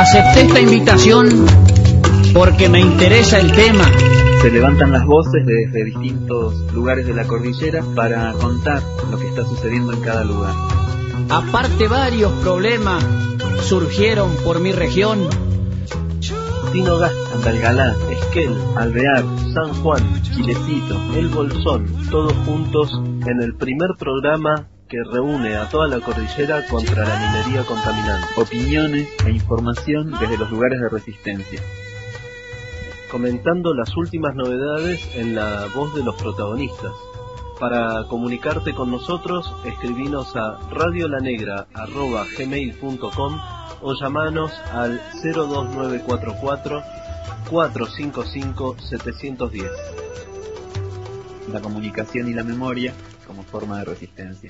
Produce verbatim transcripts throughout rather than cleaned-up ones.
Acepté esta invitación porque me interesa el tema. Se levantan las voces desde distintos lugares de la cordillera para contar lo que está sucediendo en cada lugar. Aparte, varios problemas surgieron por mi región. Tinogasta, Andalgalá, Esquel, Alvear, San Juan, Chilecito, El Bolsón, todos juntos en el primer programa que reúne a toda la cordillera contra la minería contaminante. Opiniones e información desde los lugares de resistencia. Comentando las últimas novedades en la voz de los protagonistas. Para comunicarte con nosotros, escribinos a radiolanegra arroba gmail punto com o llamanos al cero dos nueve cuatro cuatro, cuatro cinco cinco, siete uno cero. La comunicación y la memoria como forma de resistencia.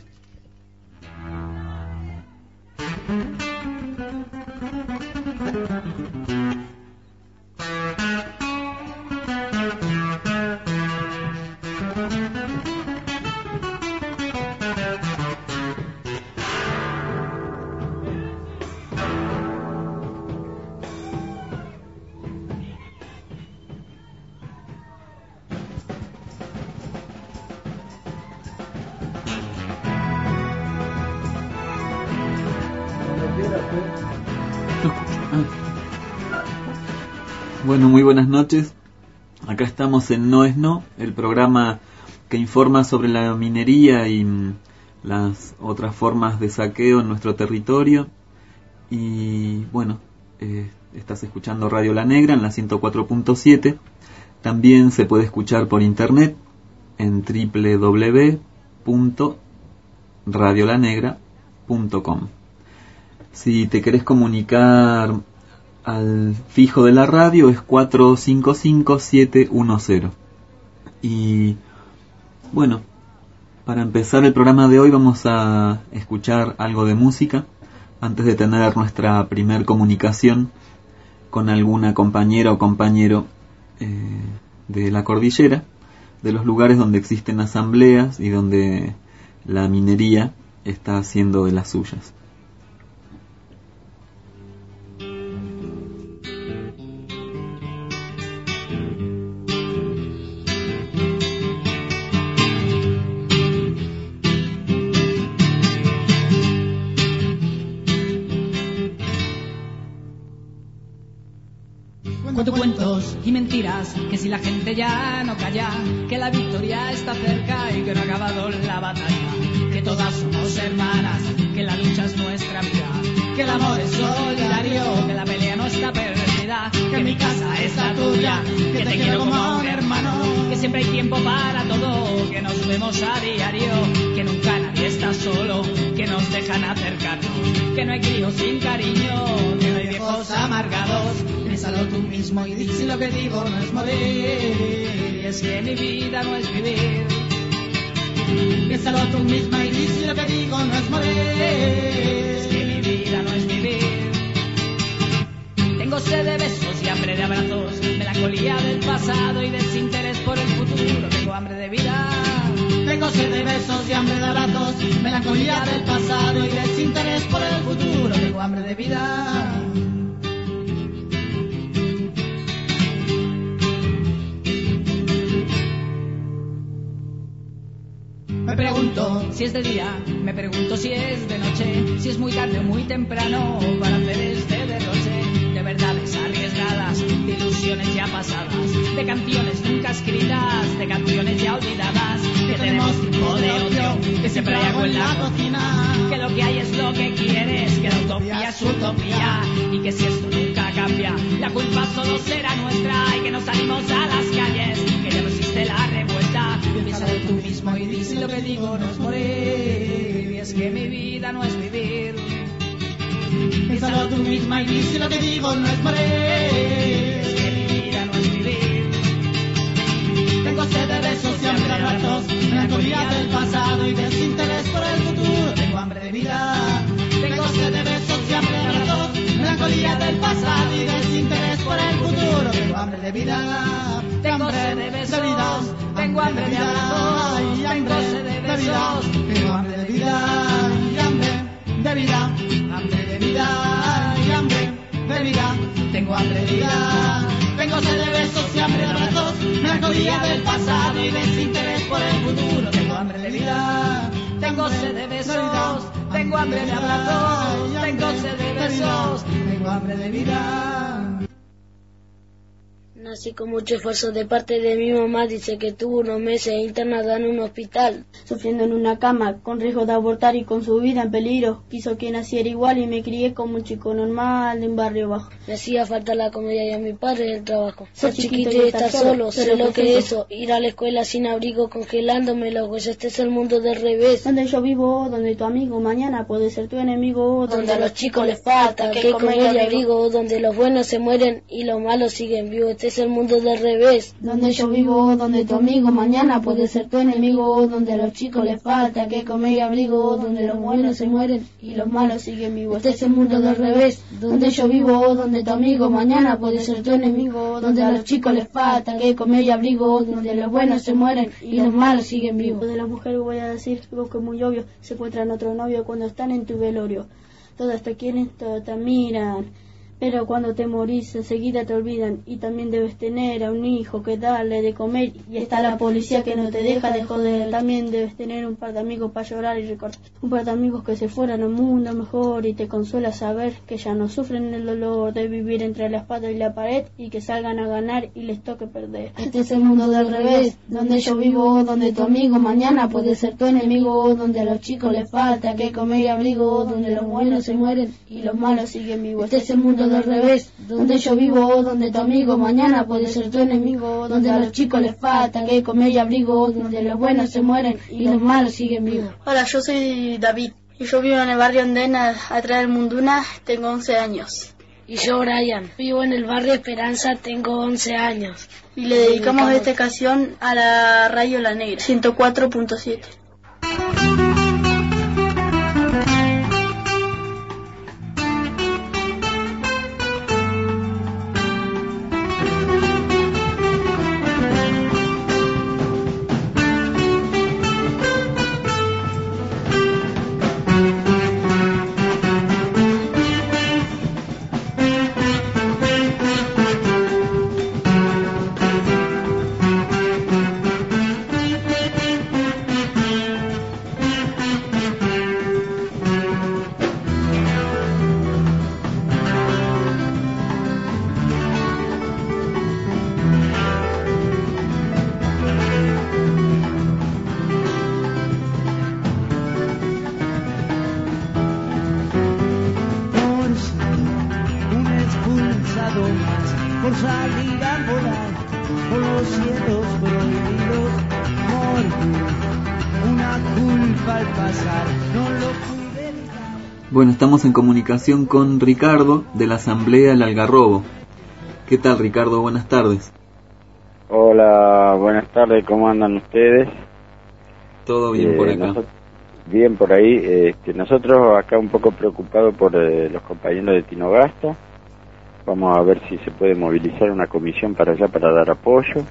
Bueno, muy buenas noches. Acá estamos en No es No, el programa que informa sobre la minería y mm, las otras formas de saqueo en nuestro territorio. Y bueno, eh, estás escuchando Radio La Negra en la ciento cuatro punto siete. También se puede escuchar por internet en doble u doble u doble u punto radio la negra punto com. Si te querés comunicar al fijo de la radio es cuatro cinco cinco, siete uno cero. Y bueno, para empezar el programa de hoy vamos a escuchar algo de música antes de tener nuestra primer comunicación con alguna compañera o compañero eh, de la cordillera, de los lugares donde existen asambleas y donde la minería está haciendo de las suyas. Cuento cuentos y mentiras, que si la gente ya no calla, que la victoria está cerca y que no ha acabado la batalla, que todas somos hermanas, que la lucha es nuestra vida, que el amor es solidario, que la pelea no está perdida, que mi casa es la tuya, que te quiero como a un hermano, que siempre hay tiempo para todo, que nos vemos a diario, que nunca nadie está solo, que nos dejan acercarnos, que no hay críos sin cariño, que no hay viejos amargados. Piénsalo tú mismo y di si lo que digo no es morir. Y es que mi vida no es vivir. Piénsalo tú misma y di si lo que digo no es morir. Es que mi vida no es vivir. Tengo sed de besos y hambre de abrazos, melancolía del pasado y desinterés por el futuro. Tengo hambre de vida. Tengo sed de besos y hambre de abrazos, melancolía del pasado y desinterés por el futuro. Tengo hambre de vida. Me pregunto si es de día, me pregunto si es de noche, si es muy tarde o muy temprano para hacer este derroche de verdades arriesgadas, de ilusiones ya pasadas, de canciones nunca escritas, de canciones ya olvidadas, que tenemos tiempo de ocio, que siempre hay algo en la cocina, que lo que hay es lo que quieres, que la utopía es utopía y que si esto nunca cambia, la culpa solo será nuestra y que nos salimos a las calles, que ya no existe la revuelta. Piensa de tú mismo y di si lo que digo no es morir, y es que mi vida no es vivir. Piénsalo tú misma y di si lo que digo no es morir, es que mi vida no es vivir. Tengo sed de besos y hambre de abrazos, melancolía del pasado y desinterés por el futuro. Tengo hambre de vida. Tengo sed de besos y hambre de abrazos, melancolía del pasado y desinterés por el futuro. Tengo hambre de vida. Tengo sed de besos, tengo hambre de abrazos, tengo sed de besos, tengo hambre de vida y hambre de vida, hambre de vida y hambre de vida. nostalgia del pasado y desinterés por el futuro. Tengo hambre de vida, tengo sed de besos, tengo hambre de abrazos, tengo sed de besos, tengo hambre de vida. Nací con mucho esfuerzo de parte de mi mamá, dice que tuvo unos meses internada en un hospital, sufriendo en una cama, con riesgo de abortar y con su vida en peligro. Quiso que naciera igual y me crié como un chico normal de un barrio bajo. Me hacía falta la comida y a mi padre el trabajo. Ser Ser chiquito chiquito y y estar estar solo, solo, sé lo que es eso, ir a la escuela sin abrigo, congelándome los huesos, este es el mundo del revés. Donde yo vivo, donde tu amigo mañana puede ser tu enemigo, donde, donde a los chicos les falta que comer y abrigo, donde los buenos se mueren y los malos siguen vivos, este es el mundo del revés. Donde yo vivo, donde tu amigo mañana puede ser tu enemigo, donde a los chicos les falta que comer y abrigo, donde los buenos se mueren y los malos siguen vivos. Este es el mundo del revés. Donde yo vivo, donde tu amigo mañana puede ser tu enemigo, donde a los chicos les falta que comer y abrigo, donde los buenos se mueren y los malos siguen vivos. De las mujeres voy a decir algo que es muy obvio, se encuentran otro novio cuando están en tu velorio. Todas te quieren, todas te admiran, pero cuando te morís enseguida te olvidan, y también debes tener a un hijo que darle de comer, y está la policía que no te deja de joder. También debes tener un par de amigos para llorar y recordar, un par de amigos que se fueran a un mundo mejor, y te consuela saber que ya no sufren el dolor de vivir entre la espada y la pared, y que salgan a ganar y les toque perder. Este es el mundo del revés, donde yo vivo, donde tu amigo mañana puede ser tu enemigo, donde a los chicos les falta que comer y abrigo, donde los buenos se mueren y los malos siguen vivos. Este es el mundo del revés, donde yo vivo, donde tu amigo mañana puede ser tu enemigo, donde a los chicos les falta que comer y abrigo, donde los buenos se mueren y los malos siguen vivos. Hola, yo soy David y yo vivo en el barrio Andena, atrás del Munduna, tengo once años. Y yo, Brian, vivo en el barrio Esperanza, tengo once años. Y le dedicamos esta canción a la Radio La Negra, ciento cuatro punto siete. por salir a volar por los cielos prohibidos. Morty, una culpa al pasar, no lo pude evitar. Bueno, estamos en comunicación con Ricardo de la Asamblea El Algarrobo. ¿Qué tal, Ricardo? Buenas tardes. Hola, buenas tardes, ¿cómo andan ustedes? Todo bien eh, por acá. Nosotros, bien por ahí. Este, nosotros acá un poco preocupados por eh, los compañeros de Tinogasta. Vamos a ver si se puede movilizar una comisión para allá para dar apoyo.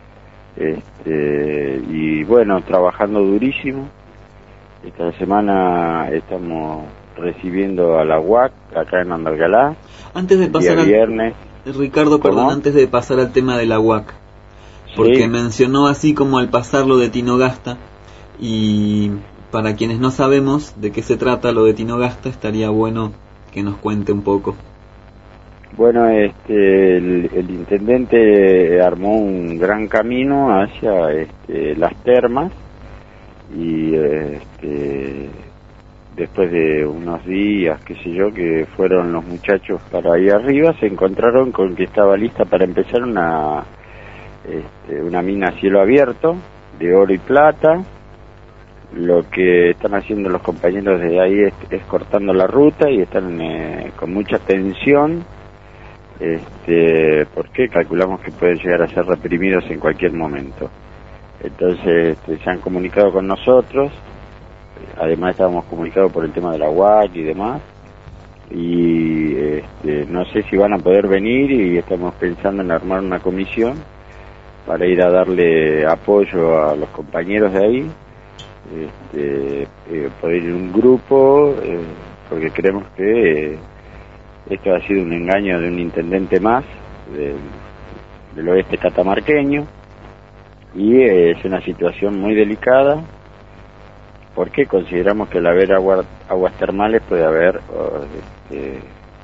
Este, y bueno, trabajando durísimo. Esta semana estamos recibiendo a la U A C acá en Andalgalá. Antes de pasar al viernes. Ricardo, ¿Cómo? perdón, antes de pasar al tema de la U A C, porque sí. mencionó así como al pasar lo de Tinogasta, y para quienes no sabemos de qué se trata lo de Tinogasta, estaría bueno que nos cuente un poco. Bueno, este, el, el intendente armó un gran camino hacia este, las termas y este, después de unos días, qué sé yo, que fueron los muchachos para ahí arriba, se encontraron con que estaba lista para empezar una, este, una mina a cielo abierto de oro y plata. Lo que están haciendo los compañeros de ahí es, es cortando la ruta y están eh, con mucha tensión. Este, porque calculamos que pueden llegar a ser reprimidos en cualquier momento. Entonces este, se han comunicado con nosotros, además estábamos comunicados por el tema de la U A C y demás, y este, no sé si van a poder venir y estamos pensando en armar una comisión para ir a darle apoyo a los compañeros de ahí, este, eh, poder ir en un grupo, eh, porque creemos que... Eh, esto ha sido un engaño de un intendente más de, del oeste catamarqueño, y eh, es una situación muy delicada porque consideramos que al haber agua, aguas termales puede haber oh, este,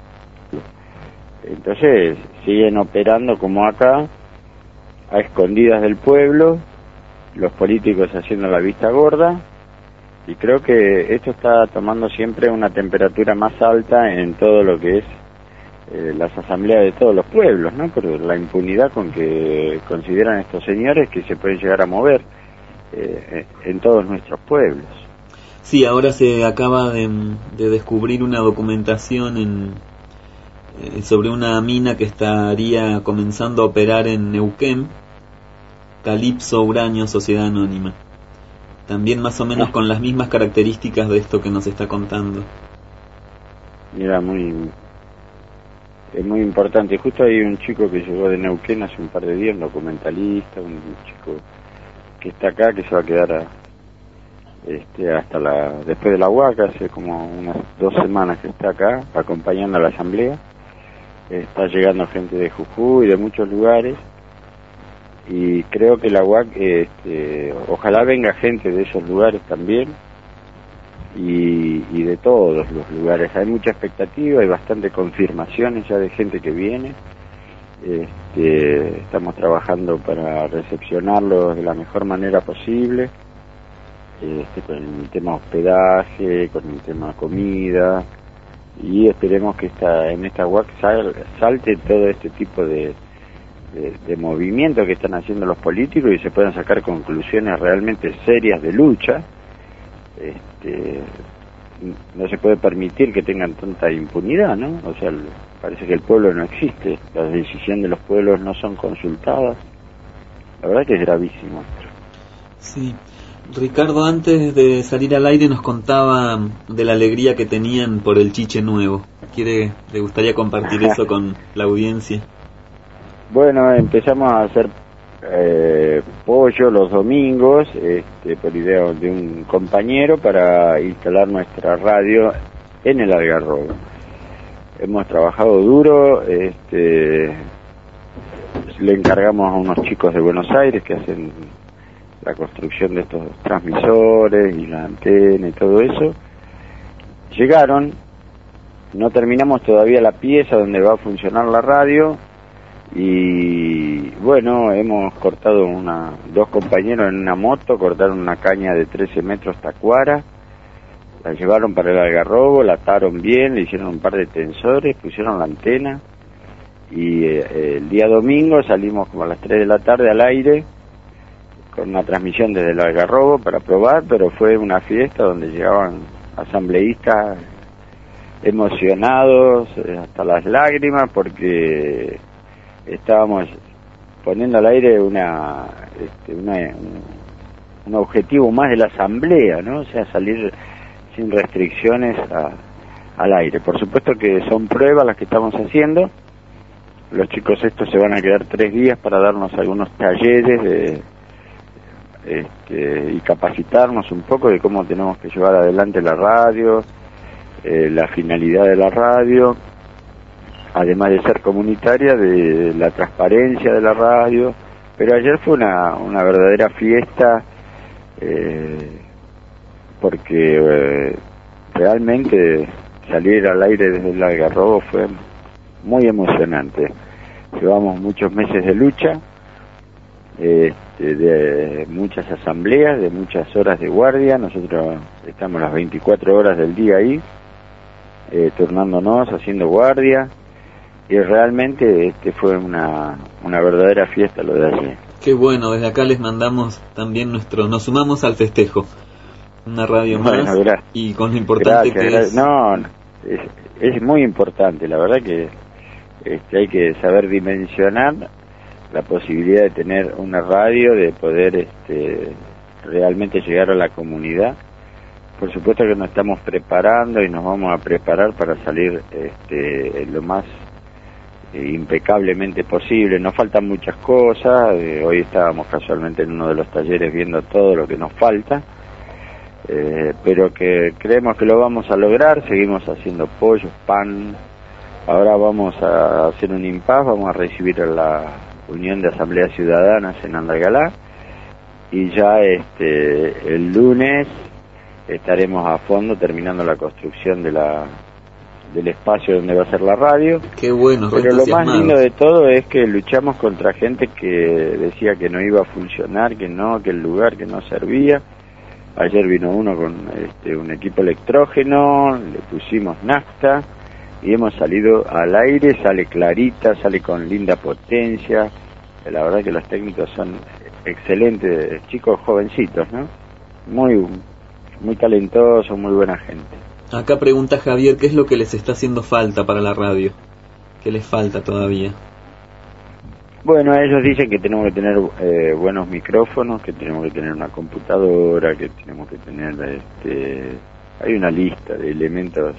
entonces siguen operando como acá, a escondidas del pueblo, los políticos haciendo la vista gorda, y creo que esto está tomando siempre una temperatura más alta en todo lo que es eh, las asambleas de todos los pueblos, ¿no? Por la impunidad con que consideran estos señores que se pueden llegar a mover eh, en todos nuestros pueblos. Sí, ahora se acaba de, de descubrir una documentación en, eh, sobre una mina que estaría comenzando a operar en Neuquén, Calipso Uranio Sociedad Anónima. También más o menos con las mismas características de esto que nos está contando. Mira, muy es muy importante. Justo hay un chico que llegó de Neuquén hace un par de días, un documentalista, un chico que está acá, que se va a quedar a, este, hasta la después de la Huaca, hace como unas dos semanas que está acá, acompañando a la asamblea. Está llegando gente de Jujuy y de muchos lugares. Y creo que la U A C, este, ojalá venga gente de esos lugares también, y, y de todos los lugares. Hay mucha expectativa, hay bastante confirmaciones ya de gente que viene. Este, estamos trabajando para recepcionarlos de la mejor manera posible, este, con el tema hospedaje, con el tema comida, y esperemos que esta, en esta U A C sal, salte todo este tipo de De, de movimiento que están haciendo los políticos y se puedan sacar conclusiones realmente serias de lucha. Este, no se puede permitir que tengan tanta impunidad, ¿no? O sea, parece que el pueblo no existe, las decisiones de los pueblos no son consultadas. La verdad que es gravísimo esto. Sí. Ricardo, antes de salir al aire nos contaba de la alegría que tenían por el chiche nuevo. ¿Quiere, le gustaría compartir eso con la audiencia? Bueno, empezamos a hacer eh, pollo los domingos, este, por idea de un compañero, para instalar nuestra radio en el Algarrobo. Hemos trabajado duro, este, le encargamos a unos chicos de Buenos Aires que hacen la construcción de estos transmisores y la antena y todo eso. Llegaron, no terminamos todavía la pieza donde va a funcionar la radio. Y bueno, hemos cortado una, dos compañeros en una moto, cortaron una caña de trece metros tacuara, la llevaron para el Algarrobo, la ataron bien, le hicieron un par de tensores, pusieron la antena, y eh, el día domingo salimos como a las tres de la tarde al aire, con una transmisión desde el Algarrobo para probar, pero fue una fiesta donde llegaban asambleístas emocionados hasta las lágrimas, porque estábamos poniendo al aire una, este, una un, un objetivo más de la asamblea, ¿no? O sea, salir sin restricciones a, al aire. Por supuesto que son pruebas las que estamos haciendo. Los chicos estos se van a quedar tres días para darnos algunos talleres de, este, y capacitarnos un poco de cómo tenemos que llevar adelante la radio, eh, la finalidad de la radio, además de ser comunitaria, de la transparencia de la radio. Pero ayer fue una, una verdadera fiesta, eh, porque eh, realmente salir al aire desde el Algarrobo fue muy emocionante. Llevamos muchos meses de lucha, eh, de, de muchas asambleas, de muchas horas de guardia. Nosotros estamos las veinticuatro horas del día ahí, eh, turnándonos, haciendo guardia. Y realmente este fue una, una verdadera fiesta lo de ayer. Qué bueno, desde acá les mandamos también nuestro, nos sumamos al festejo, una radio bueno, más, gracias. Y con lo importante gracias, que gracias. es... No, es, es muy importante, la verdad que este, hay que saber dimensionar la posibilidad de tener una radio, de poder este, realmente llegar a la comunidad. Por supuesto que nos estamos preparando y nos vamos a preparar para salir este, lo más impecablemente posible. Nos faltan muchas cosas, eh, hoy estábamos casualmente en uno de los talleres viendo todo lo que nos falta, eh, pero que creemos que lo vamos a lograr. Seguimos haciendo pollos, pan, ahora vamos a hacer un impas, vamos a recibir a la Unión de Asambleas Ciudadanas en Andalgalá, y ya este el lunes estaremos a fondo terminando la construcción de la del espacio donde va a ser la radio. Qué bueno. Pero lo más lindo de todo es que luchamos contra gente que decía que no iba a funcionar, que no, que el lugar que no servía. Ayer vino uno con este, un equipo electrógeno, le pusimos nafta y hemos salido al aire, sale clarita, sale con linda potencia. La verdad que los técnicos son excelentes, chicos jovencitos, ¿no? Muy, muy talentosos, muy buena gente. Acá pregunta Javier, ¿qué es lo que les está haciendo falta para la radio? ¿Qué les falta todavía? Bueno, ellos dicen que tenemos que tener eh, buenos micrófonos, que tenemos que tener una computadora, que tenemos que tener, este, hay una lista de elementos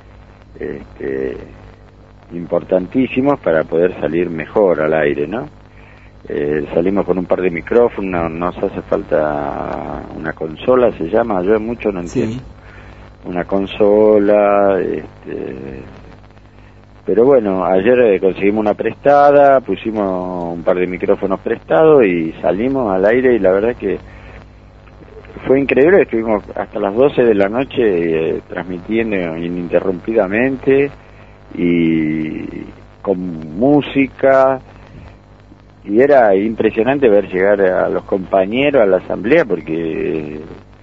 este, importantísimos para poder salir mejor al aire, ¿no? Eh, salimos con un par de micrófonos, nos hace falta una consola, se llama, yo mucho no entiendo. Sí. Una consola, este, pero bueno, ayer eh, conseguimos una prestada, pusimos un par de micrófonos prestados y salimos al aire y la verdad que fue increíble, estuvimos hasta las doce de la noche eh, transmitiendo ininterrumpidamente y con música y era impresionante ver llegar a los compañeros a la asamblea porque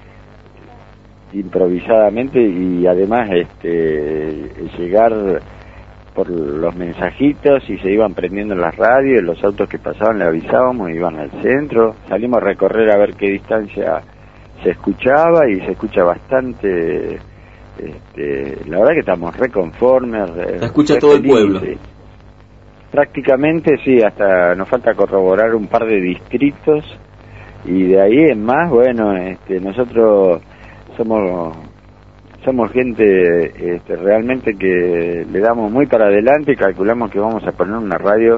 improvisadamente y además este llegar por los mensajitos y se iban prendiendo las radios, los autos que pasaban le avisábamos, iban al centro, salimos a recorrer a ver qué distancia se escuchaba y se escucha bastante, este, la verdad que estamos reconformes. Re, se escucha re todo felices. El pueblo. Prácticamente sí, hasta nos falta corroborar un par de distritos y de ahí en más, bueno, este, nosotros somos somos gente este, realmente que le damos muy para adelante y calculamos que vamos a poner una radio,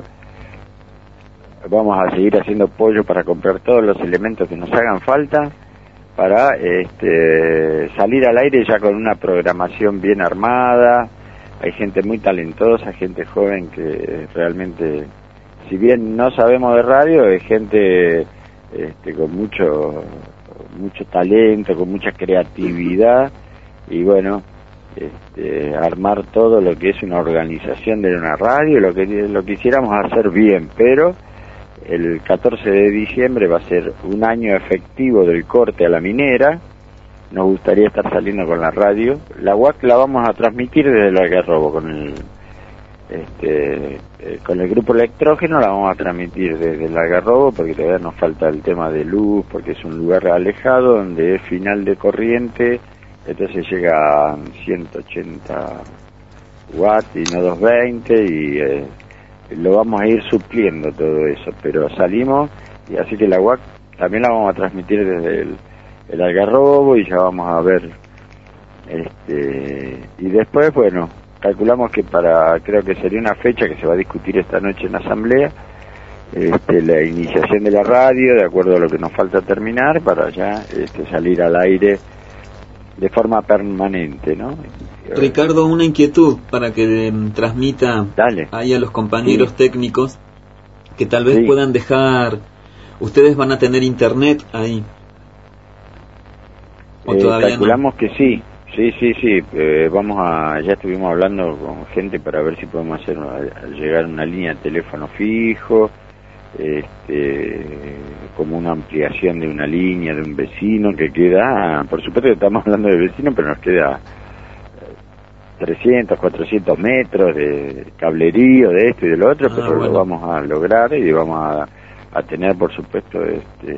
vamos a seguir haciendo pollo para comprar todos los elementos que nos hagan falta para este, salir al aire ya con una programación bien armada. Hay gente muy talentosa, gente joven que realmente, si bien no sabemos de radio, es gente este, con mucho mucho talento, con mucha creatividad y bueno, este, armar todo lo que es una organización de una radio, lo que lo quisiéramos hacer bien, pero el catorce de diciembre va a ser un año efectivo del corte a la minera, nos gustaría estar saliendo con la radio, la U A C la vamos a transmitir desde el Algarrobo con el este eh, con el grupo electrógeno la vamos a transmitir desde el Algarrobo porque todavía nos falta el tema de luz porque es un lugar alejado donde es final de corriente, entonces llega a ciento ochenta watts y no doscientos veinte y eh, lo vamos a ir supliendo todo eso, pero salimos y así que la U A C también la vamos a transmitir desde el, el Algarrobo y ya vamos a ver este y después bueno calculamos que para, creo que sería una fecha que se va a discutir esta noche en la asamblea, este, la iniciación de la radio, de acuerdo a lo que nos falta terminar, para ya este, salir al aire de forma permanente, ¿no? Ricardo, una inquietud para que um, transmita Dale. ahí a los compañeros sí. técnicos, que tal vez sí. puedan dejar, ustedes van a tener internet ahí. ¿O eh, todavía calculamos no? que sí. Sí, sí, sí, eh, vamos a, ya estuvimos hablando con gente para ver si podemos hacer llegar una línea de teléfono fijo, este, como una ampliación de una línea de un vecino que queda, por supuesto que estamos hablando de vecino, pero nos queda trescientos, cuatrocientos metros de cablerío de esto y de lo otro, ah, pero bueno. Lo vamos a lograr y vamos a, a tener, por supuesto, este,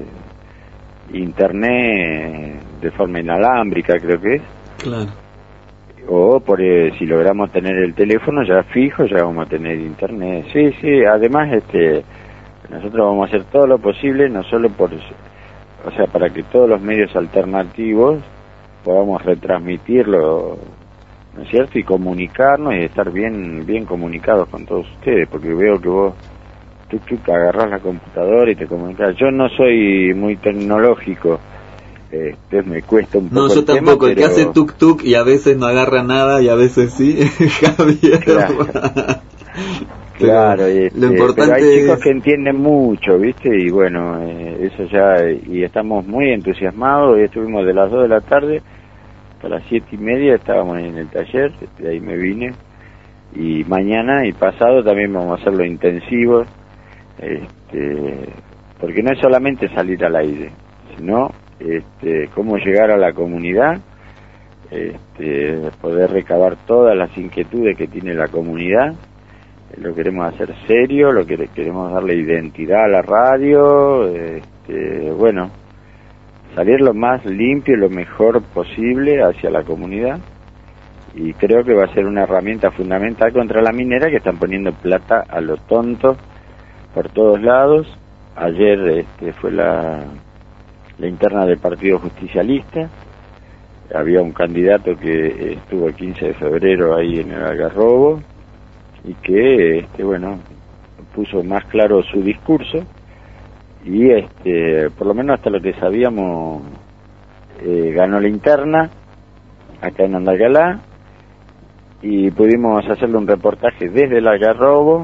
internet de forma inalámbrica, creo que es. Claro. O por eh, si logramos tener el teléfono ya fijo, ya vamos a tener internet. Sí, sí, además este nosotros vamos a hacer todo lo posible, no solo por, o sea, para que todos los medios alternativos podamos retransmitirlo, ¿no es cierto? Y comunicarnos y estar bien bien comunicados con todos ustedes, porque veo que vos tú, tú agarrás la computadora y te comunicas. Yo no soy muy tecnológico. Este, me cuesta un poco. No, yo el tampoco, tema, el que pero... hace tuk tuk y a veces no agarra nada y a veces sí, Javier. Claro, Claro, y, lo este, importante pero hay chicos es... que entienden mucho, ¿viste? Y bueno, eh, eso ya, y estamos muy entusiasmados. Hoy estuvimos de las dos de la tarde hasta las siete y media, estábamos en el taller, de ahí me vine. Y mañana y pasado también vamos a hacerlo intensivo, este, porque no es solamente salir al aire, sino este, cómo llegar a la comunidad, este, poder recabar todas las inquietudes que tiene la comunidad. Lo queremos hacer serio, lo que queremos darle identidad a la radio, este, bueno, salir lo más limpio y lo mejor posible hacia la comunidad, y creo que va a ser una herramienta fundamental contra la minera, que están poniendo plata a lo tonto por todos lados. Ayer este, fue la, la interna del Partido Justicialista, había un candidato que estuvo el quince de febrero ahí en el Algarrobo, y que, este, bueno, puso más claro su discurso, y este, por lo menos hasta lo que sabíamos, eh, ganó la interna acá en Andalgalá, y pudimos hacerle un reportaje desde el Algarrobo.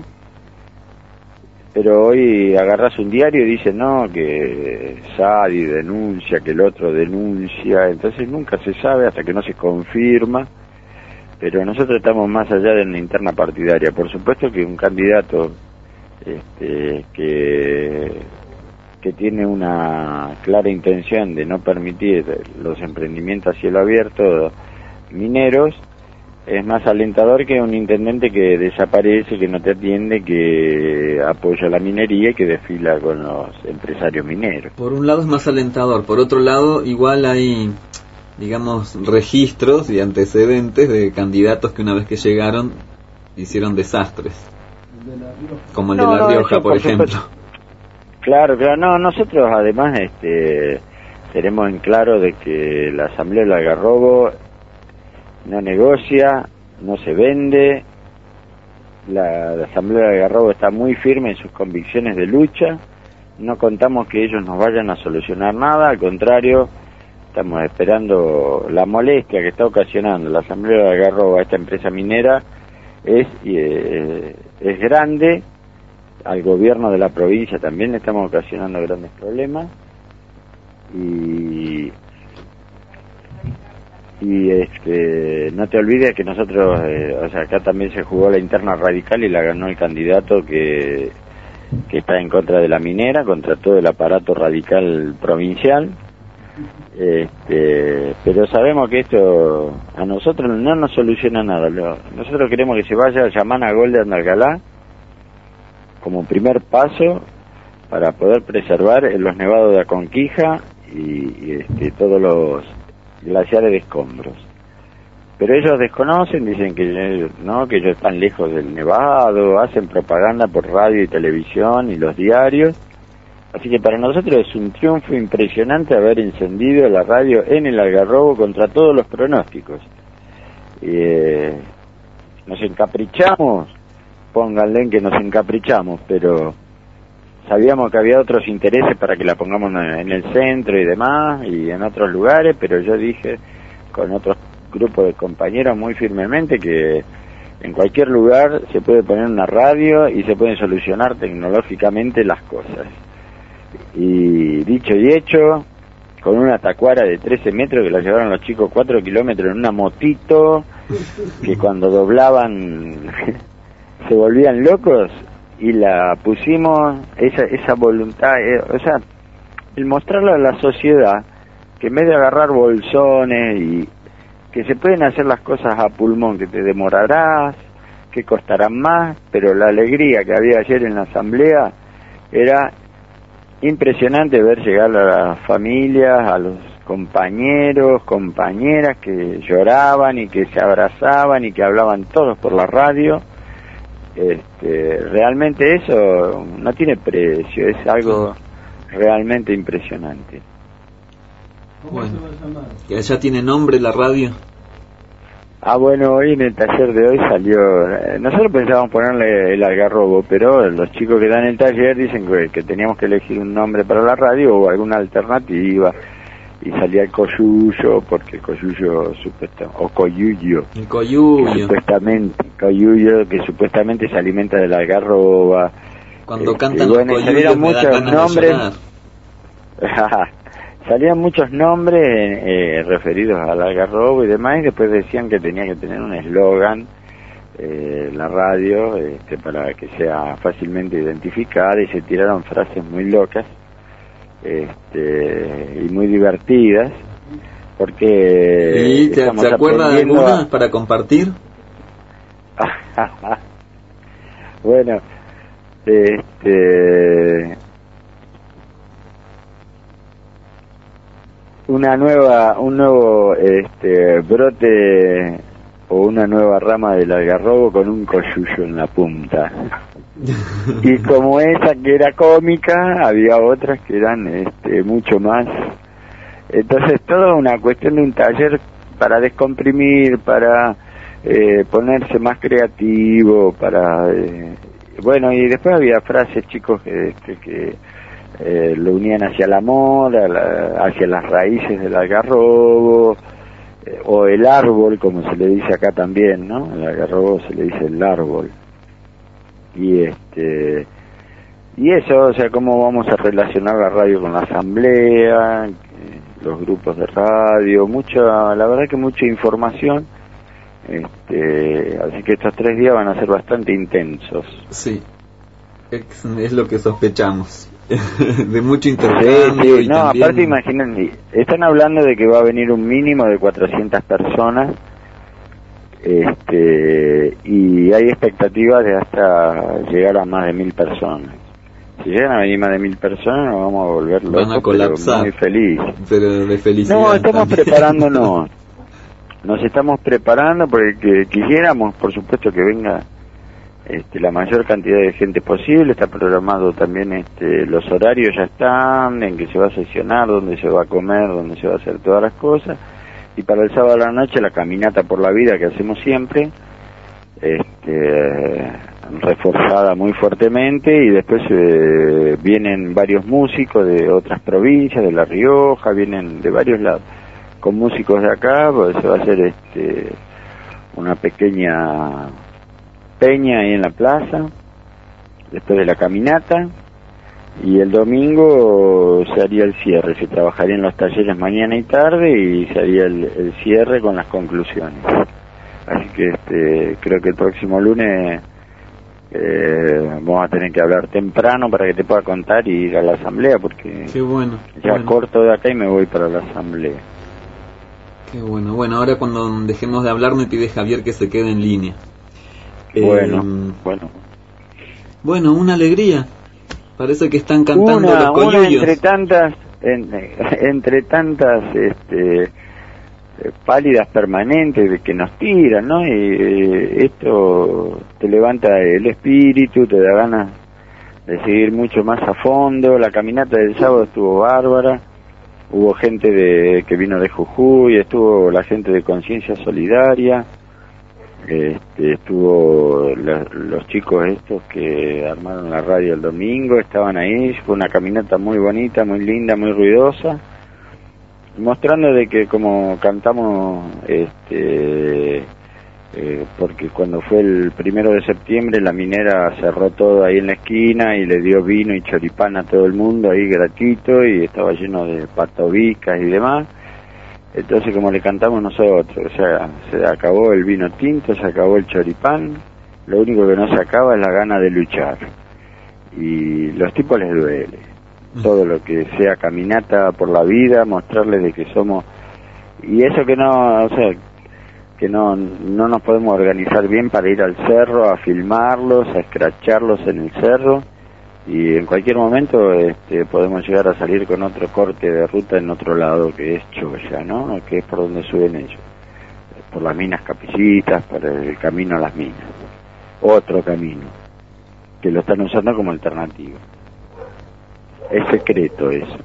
Pero hoy agarrás un diario y dice no, que Sadi denuncia, que el otro denuncia, entonces nunca se sabe hasta que no se confirma. Pero nosotros estamos más allá de una interna partidaria. Por supuesto que un candidato este, que, que tiene una clara intención de no permitir los emprendimientos a cielo abierto mineros, es más alentador que un intendente que desaparece, que no te atiende, que apoya la minería y que desfila con los empresarios mineros. Por un lado es más alentador, por otro lado igual hay, digamos, registros y antecedentes de candidatos que una vez que llegaron hicieron desastres, como el no, de La no, Rioja, por, por ejemplo. Claro, claro, no, nosotros además este, tenemos en claro de que la Asamblea del Algarrobo no negocia, no se vende. La, la Asamblea del Algarrobo está muy firme en sus convicciones de lucha. No contamos que ellos nos vayan a solucionar nada, al contrario, estamos esperando. La molestia que está ocasionando la Asamblea del Algarrobo a esta empresa minera es, eh, es grande. Al gobierno de la provincia también le estamos ocasionando grandes problemas, y y este, no te olvides que nosotros, eh, o sea, acá también se jugó la interna radical y la ganó el candidato que, que está en contra de la minera, contra todo el aparato radical provincial. Este, pero sabemos que esto a nosotros no nos soluciona nada. Nosotros queremos que se vaya Yamana Gold de Andalgalá como primer paso para poder preservar los nevados de Aconquija y, y este, todos los glaciares de escombros. Pero ellos desconocen, dicen que no, que ellos están lejos del nevado, hacen propaganda por radio y televisión y los diarios. Así que para nosotros es un triunfo impresionante haber encendido la radio en el Algarrobo contra todos los pronósticos. Eh, nos encaprichamos, pónganle en que nos encaprichamos, pero sabíamos que había otros intereses para que la pongamos en el centro y demás, y en otros lugares, pero yo dije con otros grupos de compañeros muy firmemente que en cualquier lugar se puede poner una radio y se pueden solucionar tecnológicamente las cosas. Y dicho y hecho, con una tacuara de trece metros que la llevaron los chicos cuatro kilómetros en una motito, que cuando doblaban se volvían locos, y la pusimos, esa esa voluntad, eh, o sea, el mostrarle a la sociedad que en vez de agarrar bolsones y que se pueden hacer las cosas a pulmón, que te demorarás, que costarán más, pero la alegría que había ayer en la asamblea era impresionante ver llegar a las familias, a los compañeros, compañeras que lloraban y que se abrazaban y que hablaban todos por la radio. Este, realmente eso no tiene precio, es algo realmente impresionante. Bueno, ¿ya, ya tiene nombre la radio? Ah, bueno, hoy en el taller de hoy salió, eh, nosotros pensábamos ponerle el Algarrobo, pero los chicos que dan el taller dicen que, que teníamos que elegir un nombre para la radio o alguna alternativa, y salía el coyuyo, porque el coyuyo supuestamente, o coyuyo, el coyuyo. supuestamente, coyuyo, que supuestamente se alimenta de la algarroba. Cuando este, cantan bueno, los salieron coyuyos muchos nombres, salían muchos nombres eh, referidos al algarrobo y demás, y después decían que tenía que tener un eslogan eh, la radio este, para que sea fácilmente identificada, y se tiraron frases muy locas este, y muy divertidas, porque ¿Y te, ¿se acuerda de alguna a... para compartir? Bueno, este una nueva un nuevo este brote o una nueva rama del algarrobo con un coyuyo en la punta. Y como esa que era cómica, había otras que eran este, mucho más. Entonces, toda una cuestión de un taller para descomprimir, para eh, ponerse más creativo, para... Eh, bueno, y después había frases, chicos, que, que, que eh, lo unían hacia el amor, a la, hacia las raíces del algarrobo, eh, o el árbol, como se le dice acá también, ¿no? El algarrobo se le dice el árbol. Y este y eso, o sea, cómo vamos a relacionar la radio con la asamblea, los grupos de radio, mucha, la verdad que mucha información, este, así que estos tres días van a ser bastante intensos. Sí, es, es lo que sospechamos, de mucho intercambio. Sí, sí. Y no, también... aparte imaginen, están hablando de que va a venir un mínimo de cuatrocientas personas, este, y hay expectativas de hasta llegar a más de mil personas. Si llegan a venir más de mil personas nos vamos a volver locos, van a colapsar, pero muy feliz. Pero de felicidad. No, estamos también. preparándonos. Nos estamos preparando porque quisiéramos, por supuesto, que venga este, la mayor cantidad de gente posible. Está programado también, este, los horarios ya están, en que se va a sesionar, dónde se va a comer, dónde se va a hacer todas las cosas. Y para el sábado a la noche la caminata por la vida que hacemos siempre, este, reforzada muy fuertemente, y después eh, vienen varios músicos de otras provincias, de La Rioja, vienen de varios lados, con músicos de acá, pues se va a hacer este, una pequeña peña ahí en la plaza, después de la caminata, y el domingo se haría el cierre, se trabajaría en los talleres mañana y tarde, y se haría el, el cierre con las conclusiones. Así que este, creo que el próximo lunes eh, vamos a tener que hablar temprano para que te pueda contar y ir a la asamblea, porque qué bueno, qué ya bueno. corto de acá y me voy para la asamblea. Qué bueno. Bueno, ahora cuando dejemos de hablar me pide Javier que se quede en línea. Bueno, eh, bueno. Bueno, una alegría. Parece que están cantando una, los coyuyos. Una entre tantas, en, entre tantas, este, pálidas permanentes de que nos tiran, ¿no? Y eh, esto te levanta el espíritu, te da ganas de seguir mucho más a fondo. La caminata del sábado estuvo bárbara. Hubo gente de que vino de Jujuy, estuvo la gente de Conciencia Solidaria. Este, estuvo la, los chicos estos que armaron la radio el domingo, estaban ahí. Fue una caminata muy bonita, muy linda, muy ruidosa, mostrando de que como cantamos, este, eh, porque cuando fue el primero de septiembre la minera cerró todo ahí en la esquina y le dio vino y choripán a todo el mundo ahí gratuito, y estaba lleno de patobicas y demás. Entonces, como le cantamos nosotros, o sea, se acabó el vino tinto, se acabó el choripán, lo único que no se acaba es la gana de luchar. Y los tipos les duele. Todo lo que sea caminata por la vida, mostrarles de que somos... Y eso que no, o sea, que no, no nos podemos organizar bien para ir al cerro a filmarlos, a escracharlos en el cerro. Y en cualquier momento este, podemos llegar a salir con otro corte de ruta en otro lado, que es Choya, ¿no? Que es por donde suben ellos, por las minas Capillitas, por el camino a las minas, otro camino que lo están usando como alternativa. Es secreto eso.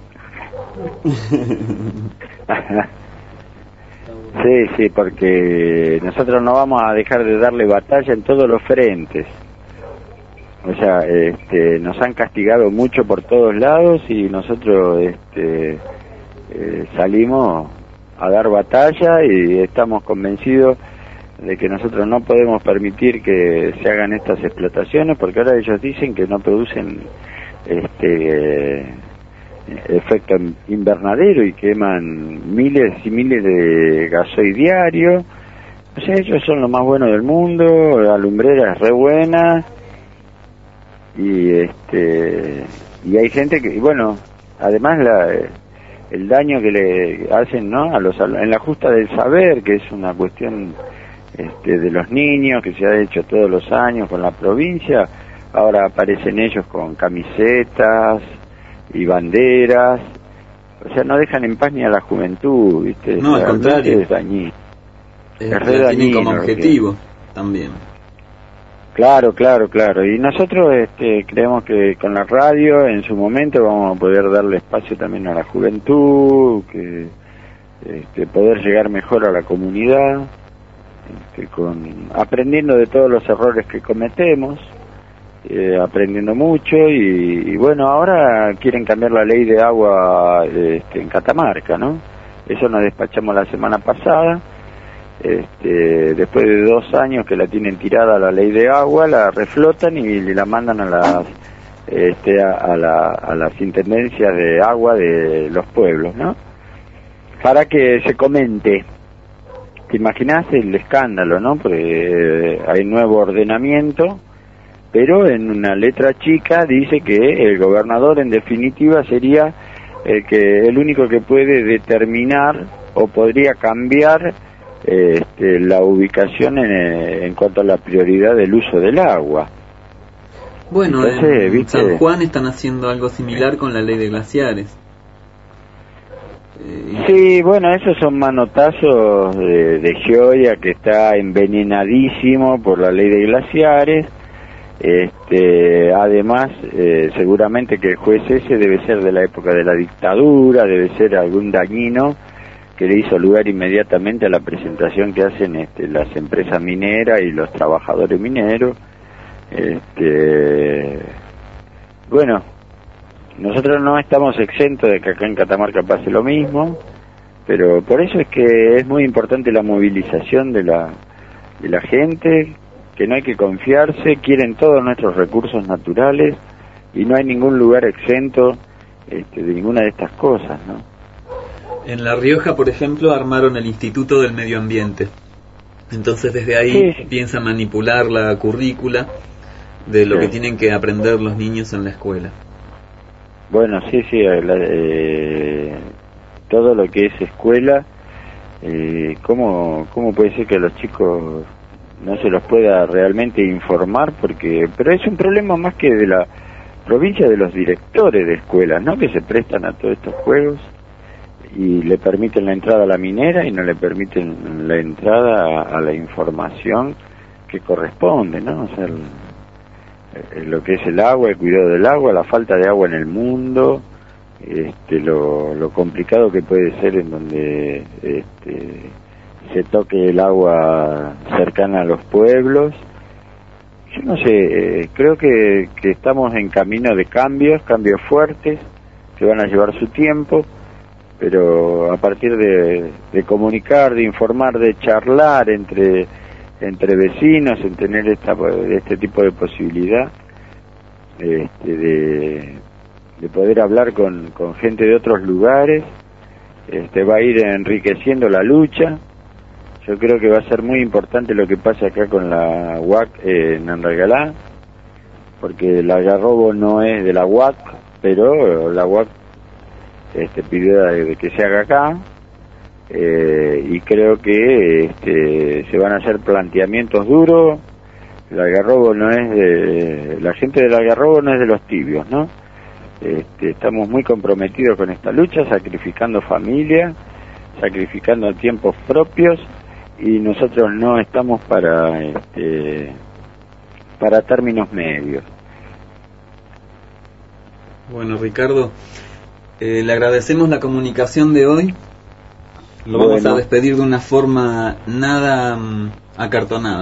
Sí, sí, porque nosotros no vamos a dejar de darle batalla en todos los frentes. O sea, este, nos han castigado mucho por todos lados, y nosotros este, eh, salimos a dar batalla y estamos convencidos de que nosotros no podemos permitir que se hagan estas explotaciones, porque ahora ellos dicen que no producen este eh, efecto invernadero y queman miles y miles de gasoil diario. O sea, ellos son lo más bueno del mundo, la lumbrera es re buena, y este y hay gente que, y bueno, además la, el daño que le hacen, ¿no?, a los en la justa del saber, que es una cuestión este, de los niños, que se ha hecho todos los años con la provincia. Ahora aparecen ellos con camisetas y banderas, o sea, no dejan en paz ni a la juventud, ¿viste? No, al contrario, es dañino. Es, es re dañino, como objetivo que... también. Claro, claro, claro. Y nosotros este, creemos que con la radio en su momento vamos a poder darle espacio también a la juventud, que este, poder llegar mejor a la comunidad, este, con aprendiendo de todos los errores que cometemos, eh, aprendiendo mucho y, y bueno, ahora quieren cambiar la ley de agua este, en Catamarca, ¿no? Eso nos despachamos la semana pasada. Este, después de dos años que la tienen tirada la ley de agua, la reflotan y la mandan a las este, a, a, la, a las intendencias de agua de los pueblos, ¿no? Para que se comente. ¿Te imaginas el escándalo, no? Porque hay nuevo ordenamiento, pero en una letra chica dice que el gobernador en definitiva sería el que el único que puede determinar o podría cambiar Este, la ubicación en, en cuanto a la prioridad del uso del agua. Bueno, entonces, en ¿viste? San Juan están haciendo algo similar con la ley de glaciares. Eh, sí, bueno, esos son manotazos de, de Gioia, que está envenenadísimo por la ley de glaciares. Este, además, eh, seguramente que el juez ese debe ser de la época de la dictadura, debe ser algún dañino que le hizo lugar inmediatamente a la presentación que hacen este, las empresas mineras y los trabajadores mineros. Este, bueno, nosotros no estamos exentos de que acá en Catamarca pase lo mismo, pero por eso es que es muy importante la movilización de la, de la gente, que no hay que confiarse, quieren todos nuestros recursos naturales y no hay ningún lugar exento este, de ninguna de estas cosas, ¿no? En La Rioja, por ejemplo, armaron el Instituto del Medio Ambiente. Entonces, desde ahí sí. piensan manipular la currícula de lo sí. que tienen que aprender los niños en la escuela. Bueno, sí, sí, la, eh, todo lo que es escuela, eh, ¿cómo, ¿cómo puede ser que a los chicos no se los pueda realmente informar? Porque, pero es un problema más que de la provincia, de los directores de escuelas, ¿no?, que se prestan a todos estos juegos y le permiten la entrada a la minera y no le permiten la entrada a, a la información que corresponde, ¿no? O sea, el, el, lo que es el agua, el cuidado del agua, la falta de agua en el mundo, este, lo, lo complicado que puede ser en donde este, se toque el agua cercana a los pueblos. Yo no sé, eh, creo que, que estamos en camino de cambios, cambios fuertes, que van a llevar su tiempo, pero a partir de, de comunicar, de informar, de charlar entre entre vecinos, en tener esta, este tipo de posibilidad, este, de, de poder hablar con, con gente de otros lugares, este, va a ir enriqueciendo la lucha. Yo creo que va a ser muy importante lo que pasa acá con la U A C eh, en Andalgalá, porque el algarrobo no es de la U A C, pero la U A C Este, pidió de que se haga acá, eh, y creo que este, se van a hacer planteamientos duros. El algarrobo no es de, la gente del algarrobo no es de los tibios, ¿no? Este, estamos muy comprometidos con esta lucha, sacrificando familia, sacrificando tiempos propios, y nosotros no estamos para este, para términos medios. Bueno, Ricardo, Eh, le agradecemos la comunicación de hoy. Lo bueno. vamos a despedir de una forma nada um, acartonada.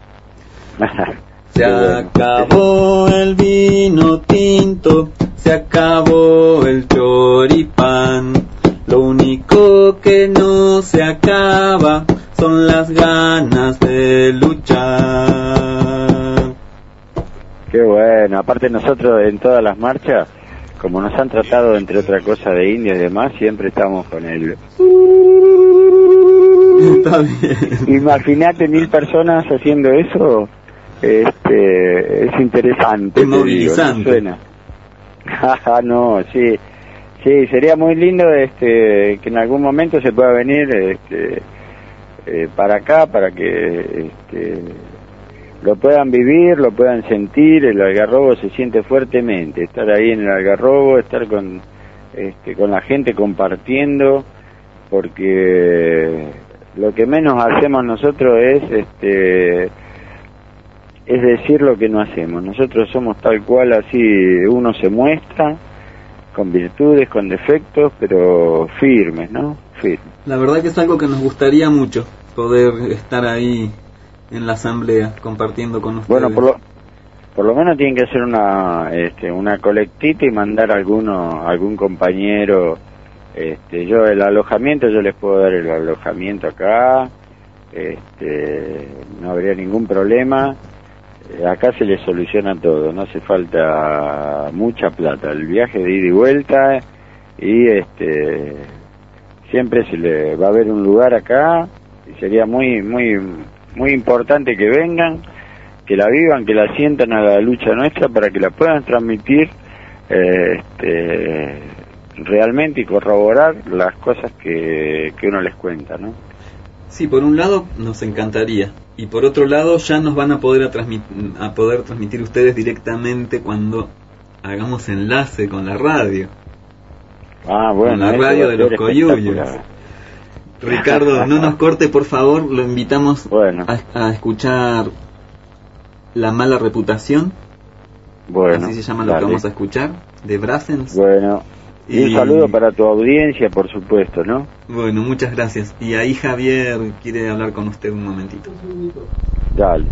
Se acabó el vino tinto, se acabó el choripán, Lo único que no se acaba son las ganas de luchar. Qué bueno, aparte nosotros en todas las marchas, como nos han tratado entre otra cosa de indios y demás, siempre estamos con el... Está bien. Imagínate mil personas haciendo eso, este, es interesante. Es movilizante. Digo, ¿no? Suena. No, sí, sí, sería muy lindo este, que en algún momento se pueda venir este, eh, para acá, para que este, lo puedan vivir, lo puedan sentir. El Algarrobo se siente fuertemente, estar ahí en el Algarrobo, estar con, este, con la gente compartiendo, porque lo que menos hacemos nosotros es este es decir lo que no hacemos. Nosotros somos tal cual, así uno se muestra, con virtudes, con defectos, pero firmes, ¿no? Firmes. La verdad que es algo que nos gustaría mucho, poder estar ahí en la asamblea, compartiendo con ustedes. Bueno, por lo, por lo menos tienen que hacer una este, una colectita y mandar alguno, algún compañero. Este, yo el alojamiento, yo les puedo dar el alojamiento acá, este, no habría ningún problema. Acá se les soluciona todo, no hace falta mucha plata, el viaje de ida y vuelta, y este siempre se le va a haber un lugar acá, y sería muy muy muy importante que vengan, que la vivan, que la sientan a la lucha nuestra, para que la puedan transmitir eh, este, realmente y corroborar las cosas que, que uno les cuenta, ¿no? Sí, por un lado nos encantaría, y por otro lado ya nos van a poder a, transmit- a poder transmitir ustedes directamente cuando hagamos enlace con la radio. Ah, bueno, con la radio de los Coyuyos. Ricardo, no nos corte, por favor, lo invitamos bueno. a, a escuchar La Mala Reputación. Bueno, así se llama lo dale. que vamos a escuchar, de Brassens. Bueno, y un saludo para tu audiencia, por supuesto, ¿no? Bueno, muchas gracias. Y ahí Javier quiere hablar con usted un momentito. Dale.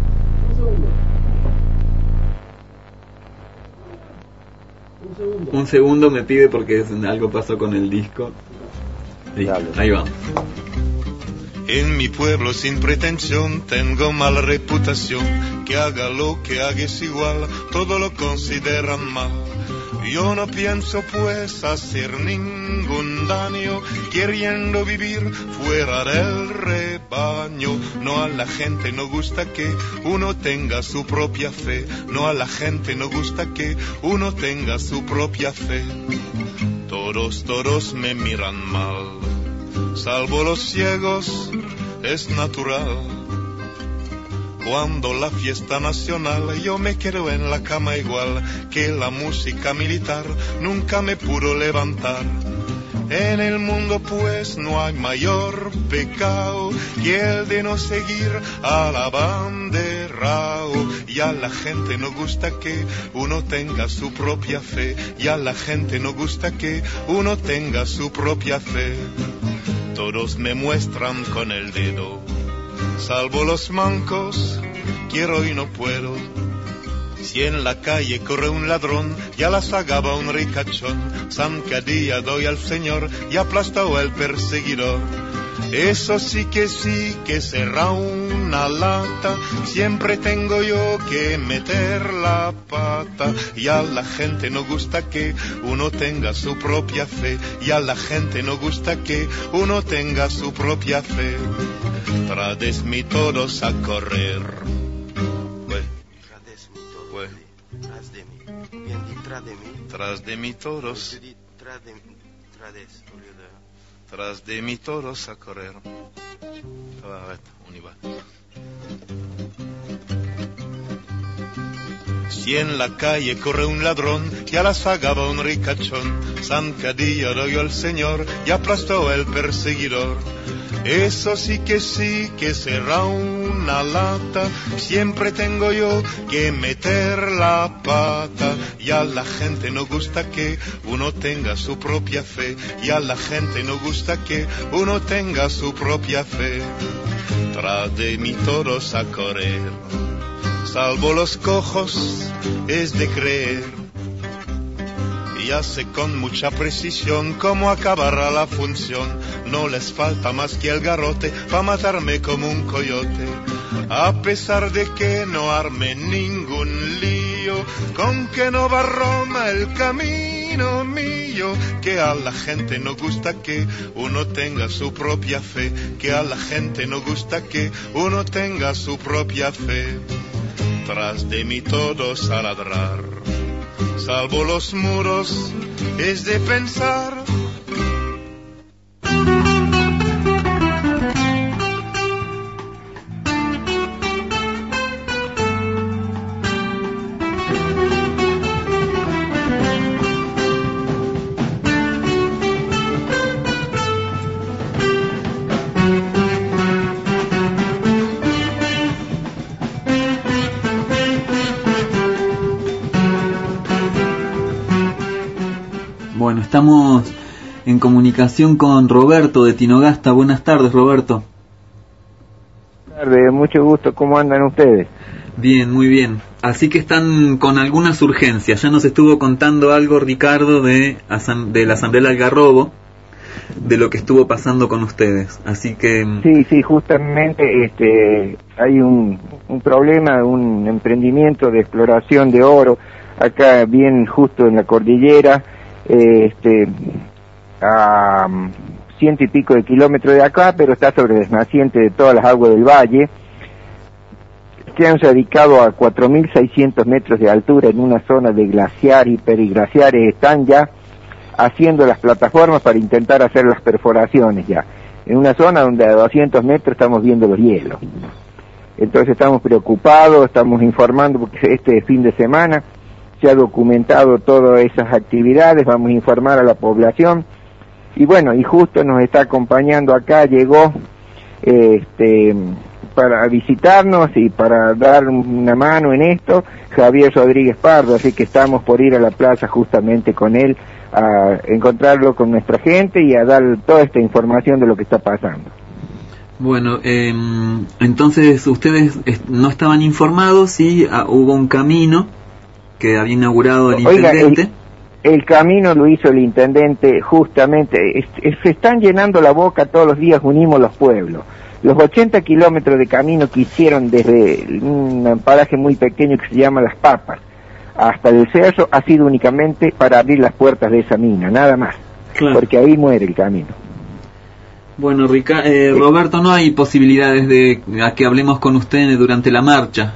Un segundo. Un segundo me pide porque es, algo pasó con el disco. Listo, ahí vamos. En mi pueblo sin pretensión tengo mala reputación. Que haga lo que haga es igual, todo lo consideran mal. Yo no pienso pues hacer ningún daño, queriendo vivir fuera del rebaño. No, a la gente no gusta que uno tenga su propia fe. No, a la gente no gusta que uno tenga su propia fe. Todos, todos me miran mal, salvo los ciegos, es natural. Cuando la fiesta nacional yo me quedo en la cama igual que la música militar nunca me pudo levantar. En el mundo pues no hay mayor pecado que el de no seguir al abanderao. Y a la gente no gusta que uno tenga su propia fe. Y a la gente no gusta que uno tenga su propia fe. Todos me muestran con el dedo, salvo los mancos, quiero y no puedo. Si en la calle corre un ladrón, ya la sagaba un ricachón. Zancadilla doy al señor y aplastó al perseguidor. Eso sí que sí que será una lata, siempre tengo yo que meter la pata. Y a la gente no gusta que uno tenga su propia fe. Y a la gente no gusta que uno tenga su propia fe. Trades mi todos a correr. Tras de mí, bien dit, tras de mí. Tras de mí todos. Tras de mí, trades, au lieu de... Tras de mí todos a correr. Ah, arrête, on y va. Si en la calle corre un ladrón, ya la sagaba un ricachón. Zancadilla doy al señor y aplastó el perseguidor. Eso sí que sí que será una lata, siempre tengo yo que meter la pata. Y a la gente no gusta que uno tenga su propia fe. Y a la gente no gusta que uno tenga su propia fe. Tras de mí todos a correr, salvo los cojos, es de creer. y hace con mucha precisión cómo acabará la función. No les falta más que el garrote pa' matarme como un coyote, a pesar de que no arme ningún lío, con que no va Roma el camino mío. Que a la gente no gusta que uno tenga su propia fe, que a la gente no gusta que uno tenga su propia fe. Tras de mí todos a ladrar, salvo los muros, es de pensar. Bueno, estamos en comunicación con Roberto de Tinogasta. Buenas tardes, Roberto. Buenas tardes, mucho gusto. ¿Cómo andan ustedes? Bien, muy bien. Así que están con algunas urgencias. Ya nos estuvo contando algo Ricardo de, de la Asamblea del Algarrobo, de lo que estuvo pasando con ustedes. Así que... Sí, sí, justamente este, hay un, un problema, un emprendimiento de exploración de oro, acá bien justo en la cordillera, este a um, ciento y pico de kilómetros de acá, pero está sobre desnaciente de todas las aguas del valle. Se han radicado a cuatro mil seiscientos metros de altura en una zona de glaciar y periglaciares. Están ya haciendo las plataformas para intentar hacer las perforaciones ya, en una zona donde a doscientos metros estamos viendo los hielos. Entonces estamos preocupados, estamos informando porque este fin de semana se ha documentado todas esas actividades, vamos a informar a la población, y bueno, y justo nos está acompañando acá, llegó este para visitarnos y para dar una mano en esto, Javier Rodríguez Pardo, así que estamos por ir a la plaza justamente con él, a encontrarlo con nuestra gente y a dar toda esta información de lo que está pasando. Bueno, eh, entonces ustedes no estaban informados y ah, hubo un camino que había inaugurado el Oiga, intendente. El, el camino lo hizo el intendente justamente, es, es, se están llenando la boca todos los días, unimos los pueblos. Los ochenta kilómetros de camino que hicieron desde un paraje muy pequeño que se llama Las Papas hasta el cerro ha sido únicamente para abrir las puertas de esa mina, nada más, claro, porque ahí muere el camino. Bueno, Rica, eh, Roberto, ¿no hay posibilidades de a que hablemos con ustedes durante la marcha?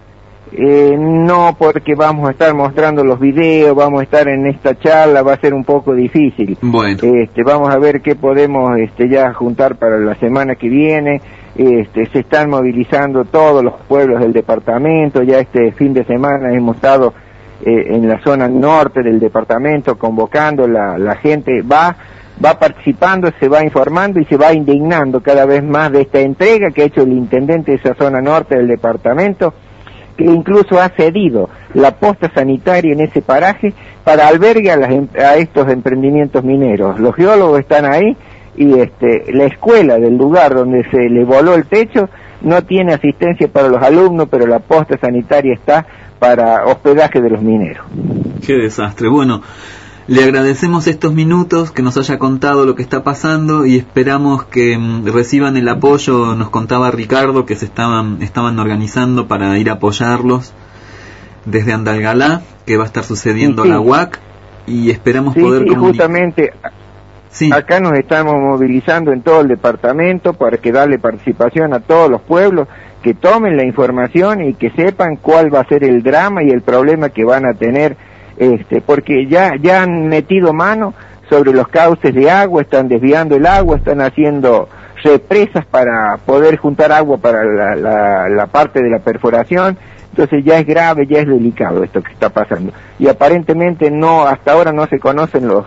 Eh, no, porque vamos a estar mostrando los videos, vamos a estar en esta charla, va a ser un poco difícil. Bueno. Este, vamos a ver qué podemos este, ya juntar para la semana que viene. Este, se están movilizando todos los pueblos del departamento, ya este fin de semana hemos estado eh, en la zona norte del departamento convocando, la, la gente va, va participando, se va informando y se va indignando cada vez más de esta entrega que ha hecho el intendente de esa zona norte del departamento, que incluso ha cedido la posta sanitaria en ese paraje para albergue a, las, a estos emprendimientos mineros. Los geólogos están ahí y este, la escuela del lugar donde se le voló el techo no tiene asistencia para los alumnos, pero la posta sanitaria está para hospedaje de los mineros. Qué desastre. Bueno, le agradecemos estos minutos, que nos haya contado lo que está pasando y esperamos que mm, reciban el apoyo. Nos contaba Ricardo que se estaban estaban organizando para ir a apoyarlos desde Andalgalá, que va a estar sucediendo sí, sí. la U A C, y esperamos sí, poder sí, comunicar. Justamente sí. Acá nos estamos movilizando en todo el departamento para que darle participación a todos los pueblos, que tomen la información y que sepan cuál va a ser el drama y el problema que van a tener. Este, porque ya, ya han metido mano sobre los cauces de agua, están desviando el agua, están haciendo represas para poder juntar agua para la, la, la parte de la perforación. Entonces ya es grave, ya es delicado esto que está pasando. Y aparentemente no, hasta ahora no se conocen los,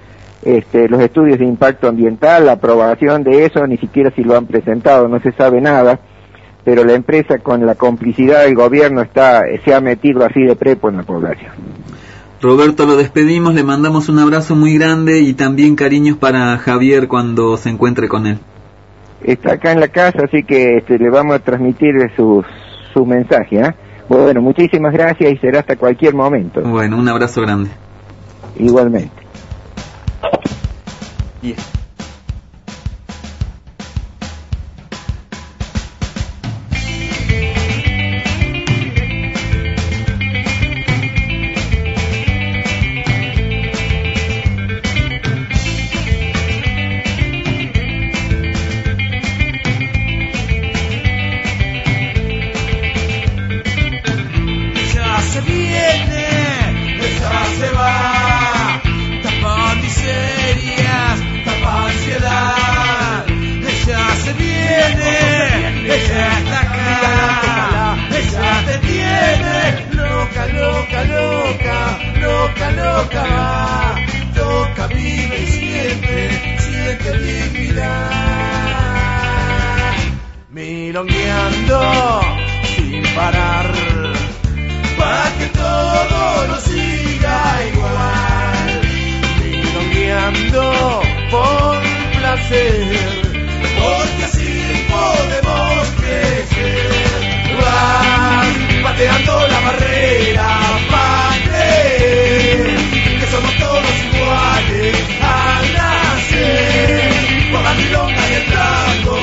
este, los estudios de impacto ambiental, la aprobación de eso, ni siquiera si lo han presentado, no se sabe nada. Pero la empresa, con la complicidad del gobierno, está, se ha metido así de prepo en la población. Roberto, lo despedimos, le mandamos un abrazo muy grande y también cariños para Javier cuando se encuentre con él. Está acá en la casa, así que este, le vamos a transmitir su, su mensaje. ¿eh? Bueno, muchísimas gracias y será hasta cualquier momento. Bueno, un abrazo grande. Igualmente. Bien. Milongueando sin parar, pa' que todo nos siga igual. Milongueando por placer, porque así podemos crecer. Vas pateando la barrera pa' creer que somos todos iguales al nacer. Por la milonga y el tango,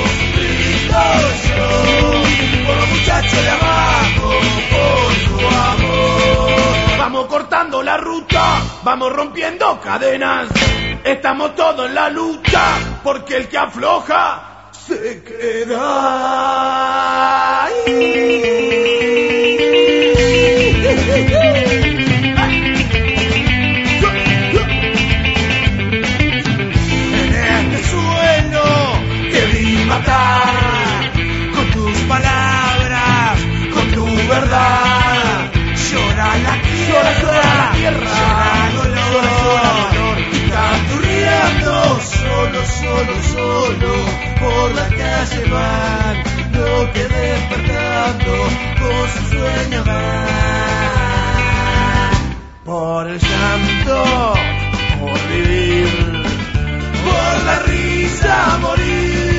por los muchachos de abajo, por su amor. Vamos cortando la ruta, vamos rompiendo cadenas. Estamos todos en la lucha, porque el que afloja se queda. En este suelo te vi matar. Palabras, con tu verdad, llora la tierra, llora, llora la tierra, llora dolor, llora dolor, canturreando, solo, solo, solo, por la calle van, lo que despertando, con su sueño van, por el llanto, por vivir, por la risa morir.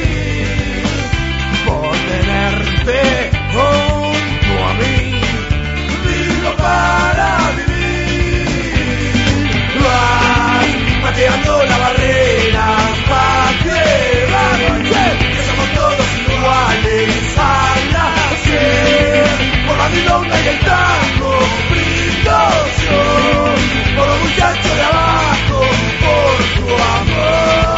Por tenerte junto a mí, vivo para vivir. Vas pateando la barrera pa' que que somos todos iguales al nacer. Por la milonga y el tango, brindo yo, por los muchachos de abajo, por su amor.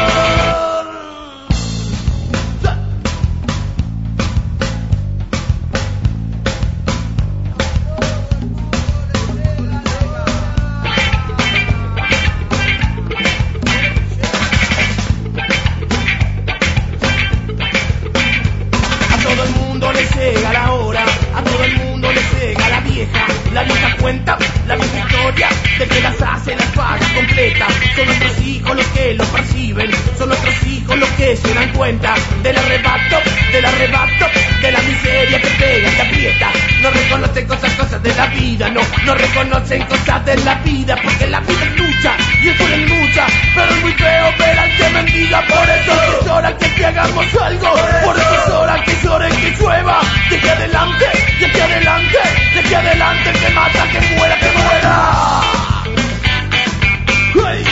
La vieja cuenta, la vieja historia de que las hace, las paga completa. Son nuestros hijos los que lo perciben, son nuestros hijos los que se dan cuenta del arrebato, del arrebato, de la miseria que pega, que aprieta. No reconocen cosas, cosas de la vida, no, no reconocen cosas de la vida, porque la vida es lucha y eso es lucha, pero es muy feo ver al que mendiga. Por eso es hora que hagamos algo, por eso es hora que llore, que llueva, de que adelante, de que adelante, de que adelante, que mata, que muera, que muera. ¡Hey!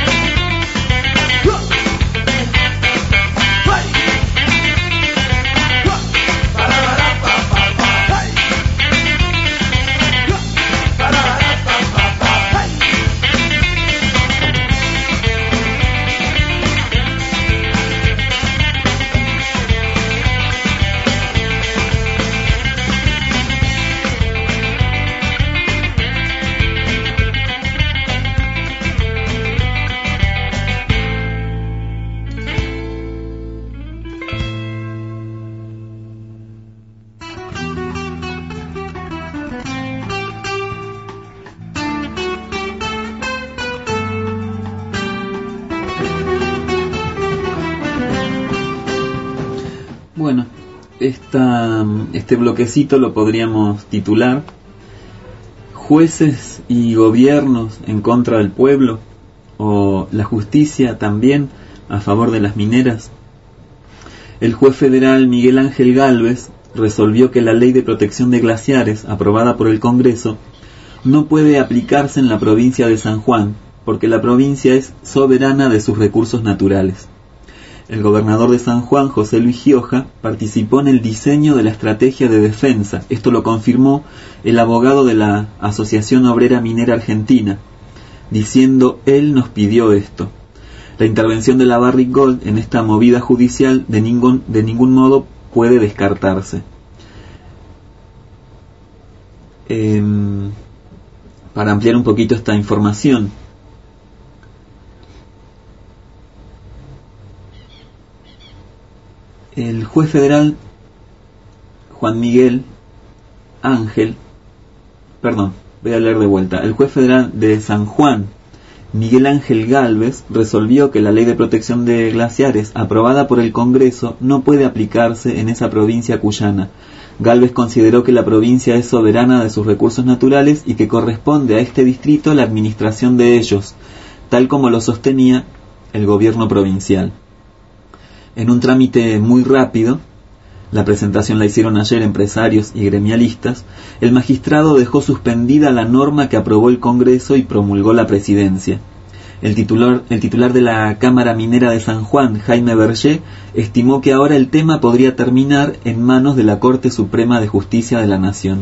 Bueno, esta, este bloquecito lo podríamos titular Jueces y gobiernos en contra del pueblo, o la justicia también a favor de las mineras. El juez federal Miguel Ángel Gálvez resolvió que la Ley de Protección de Glaciares, aprobada por el Congreso, no puede aplicarse en la provincia de San Juan, porque la provincia es soberana de sus recursos naturales. El gobernador de San Juan, José Luis Gioja, participó en el diseño de la estrategia de defensa. Esto lo confirmó el abogado de la Asociación Obrera Minera Argentina, diciendo: él nos pidió esto. La intervención de la Barrick Gold en esta movida judicial de ningún, de ningún modo puede descartarse. Eh, para ampliar un poquito esta información, el juez federal Juan Miguel Ángel, perdón, voy a leer de vuelta, el juez federal de San Juan, Miguel Ángel Gálvez, resolvió que la ley de protección de glaciares aprobada por el Congreso no puede aplicarse en esa provincia cuyana. Gálvez consideró que la provincia es soberana de sus recursos naturales y que corresponde a este distrito la administración de ellos, tal como lo sostenía el gobierno provincial. En un trámite muy rápido, la presentación la hicieron ayer empresarios y gremialistas, el magistrado dejó suspendida la norma que aprobó el Congreso y promulgó la presidencia. El titular, el titular de la Cámara Minera de San Juan, Jaime Berger, estimó que ahora el tema podría terminar en manos de la Corte Suprema de Justicia de la Nación.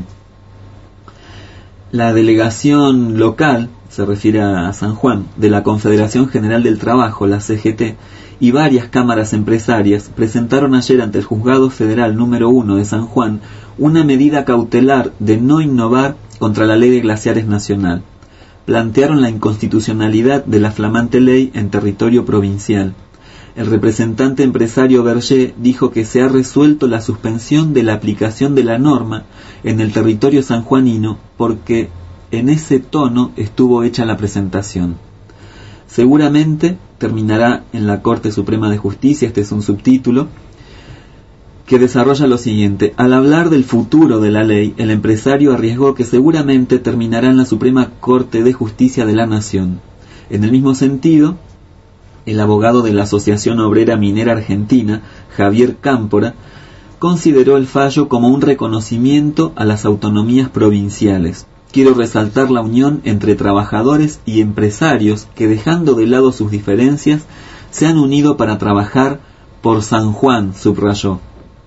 La delegación local, se refiere a San Juan, de la Confederación General del Trabajo, la C G T, y varias cámaras empresarias presentaron ayer ante el Juzgado Federal número uno de San Juan una medida cautelar de no innovar contra la Ley de Glaciares Nacional. Plantearon la inconstitucionalidad de la flamante ley en territorio provincial. El representante empresario Berger dijo que se ha resuelto la suspensión de la aplicación de la norma en el territorio sanjuanino porque en ese tono estuvo hecha la presentación. Seguramente terminará en la Corte Suprema de Justicia, este es un subtítulo, que desarrolla lo siguiente: al hablar del futuro de la ley, el empresario arriesgó que seguramente terminará en la Suprema Corte de Justicia de la Nación. En el mismo sentido, el abogado de la Asociación Obrera Minera Argentina, Javier Cámpora, consideró el fallo como un reconocimiento a las autonomías provinciales. Quiero resaltar la unión entre trabajadores y empresarios que, dejando de lado sus diferencias, se han unido para trabajar por San Juan, subrayó.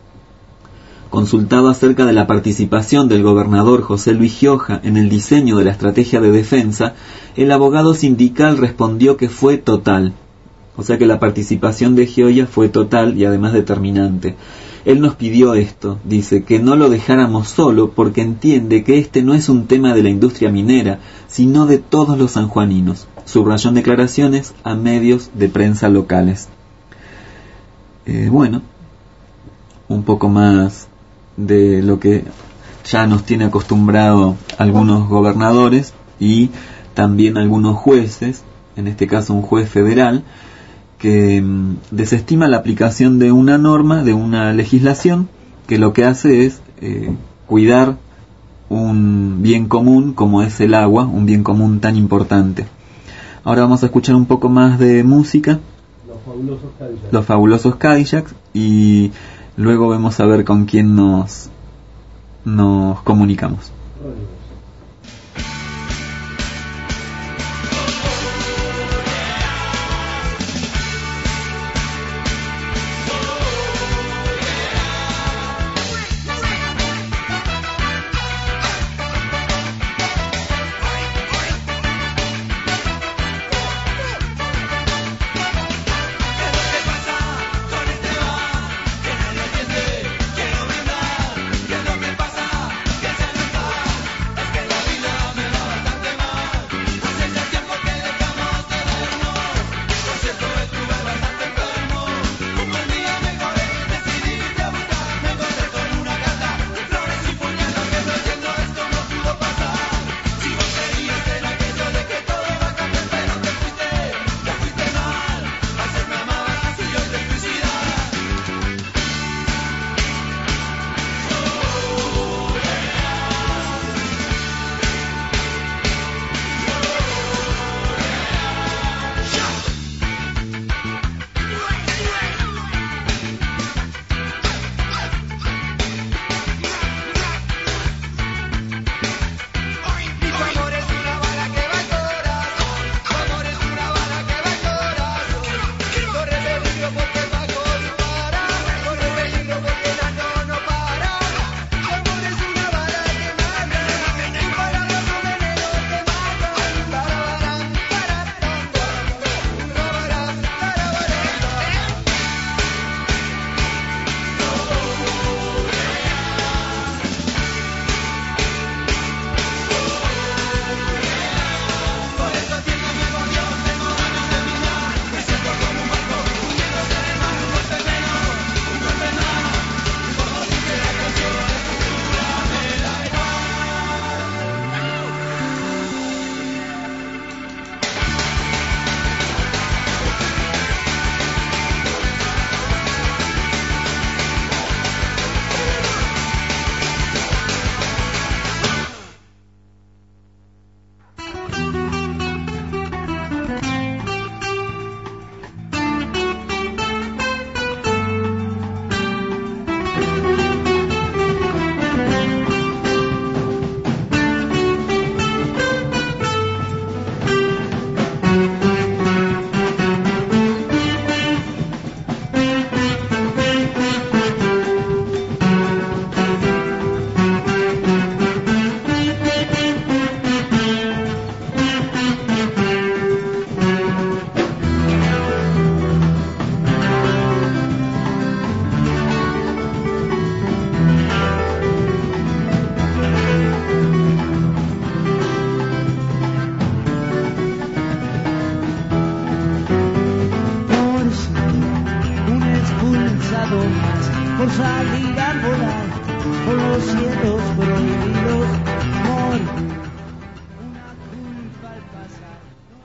Consultado acerca de la participación del gobernador José Luis Gioja en el diseño de la estrategia de defensa, el abogado sindical respondió que fue total. O sea que la participación de Gioia fue total y además determinante. Él nos pidió esto, dice, que no lo dejáramos solo porque entiende que este no es un tema de la industria minera, sino de todos los sanjuaninos. Subrayó en declaraciones a medios de prensa locales. Eh, bueno, un poco más de lo que ya nos tiene acostumbrado algunos gobernadores y también algunos jueces, en este caso un juez federal, que mmm, desestima la aplicación de una norma, de una legislación, que lo que hace es eh, cuidar un bien común como es el agua, un bien común tan importante. Ahora vamos a escuchar un poco más de música, Los Fabulosos Cadillacs, Los Fabulosos Cadillacs, y luego vamos a ver con quién nos, nos comunicamos. ¿Qué es lo que pasa? Que se nos va.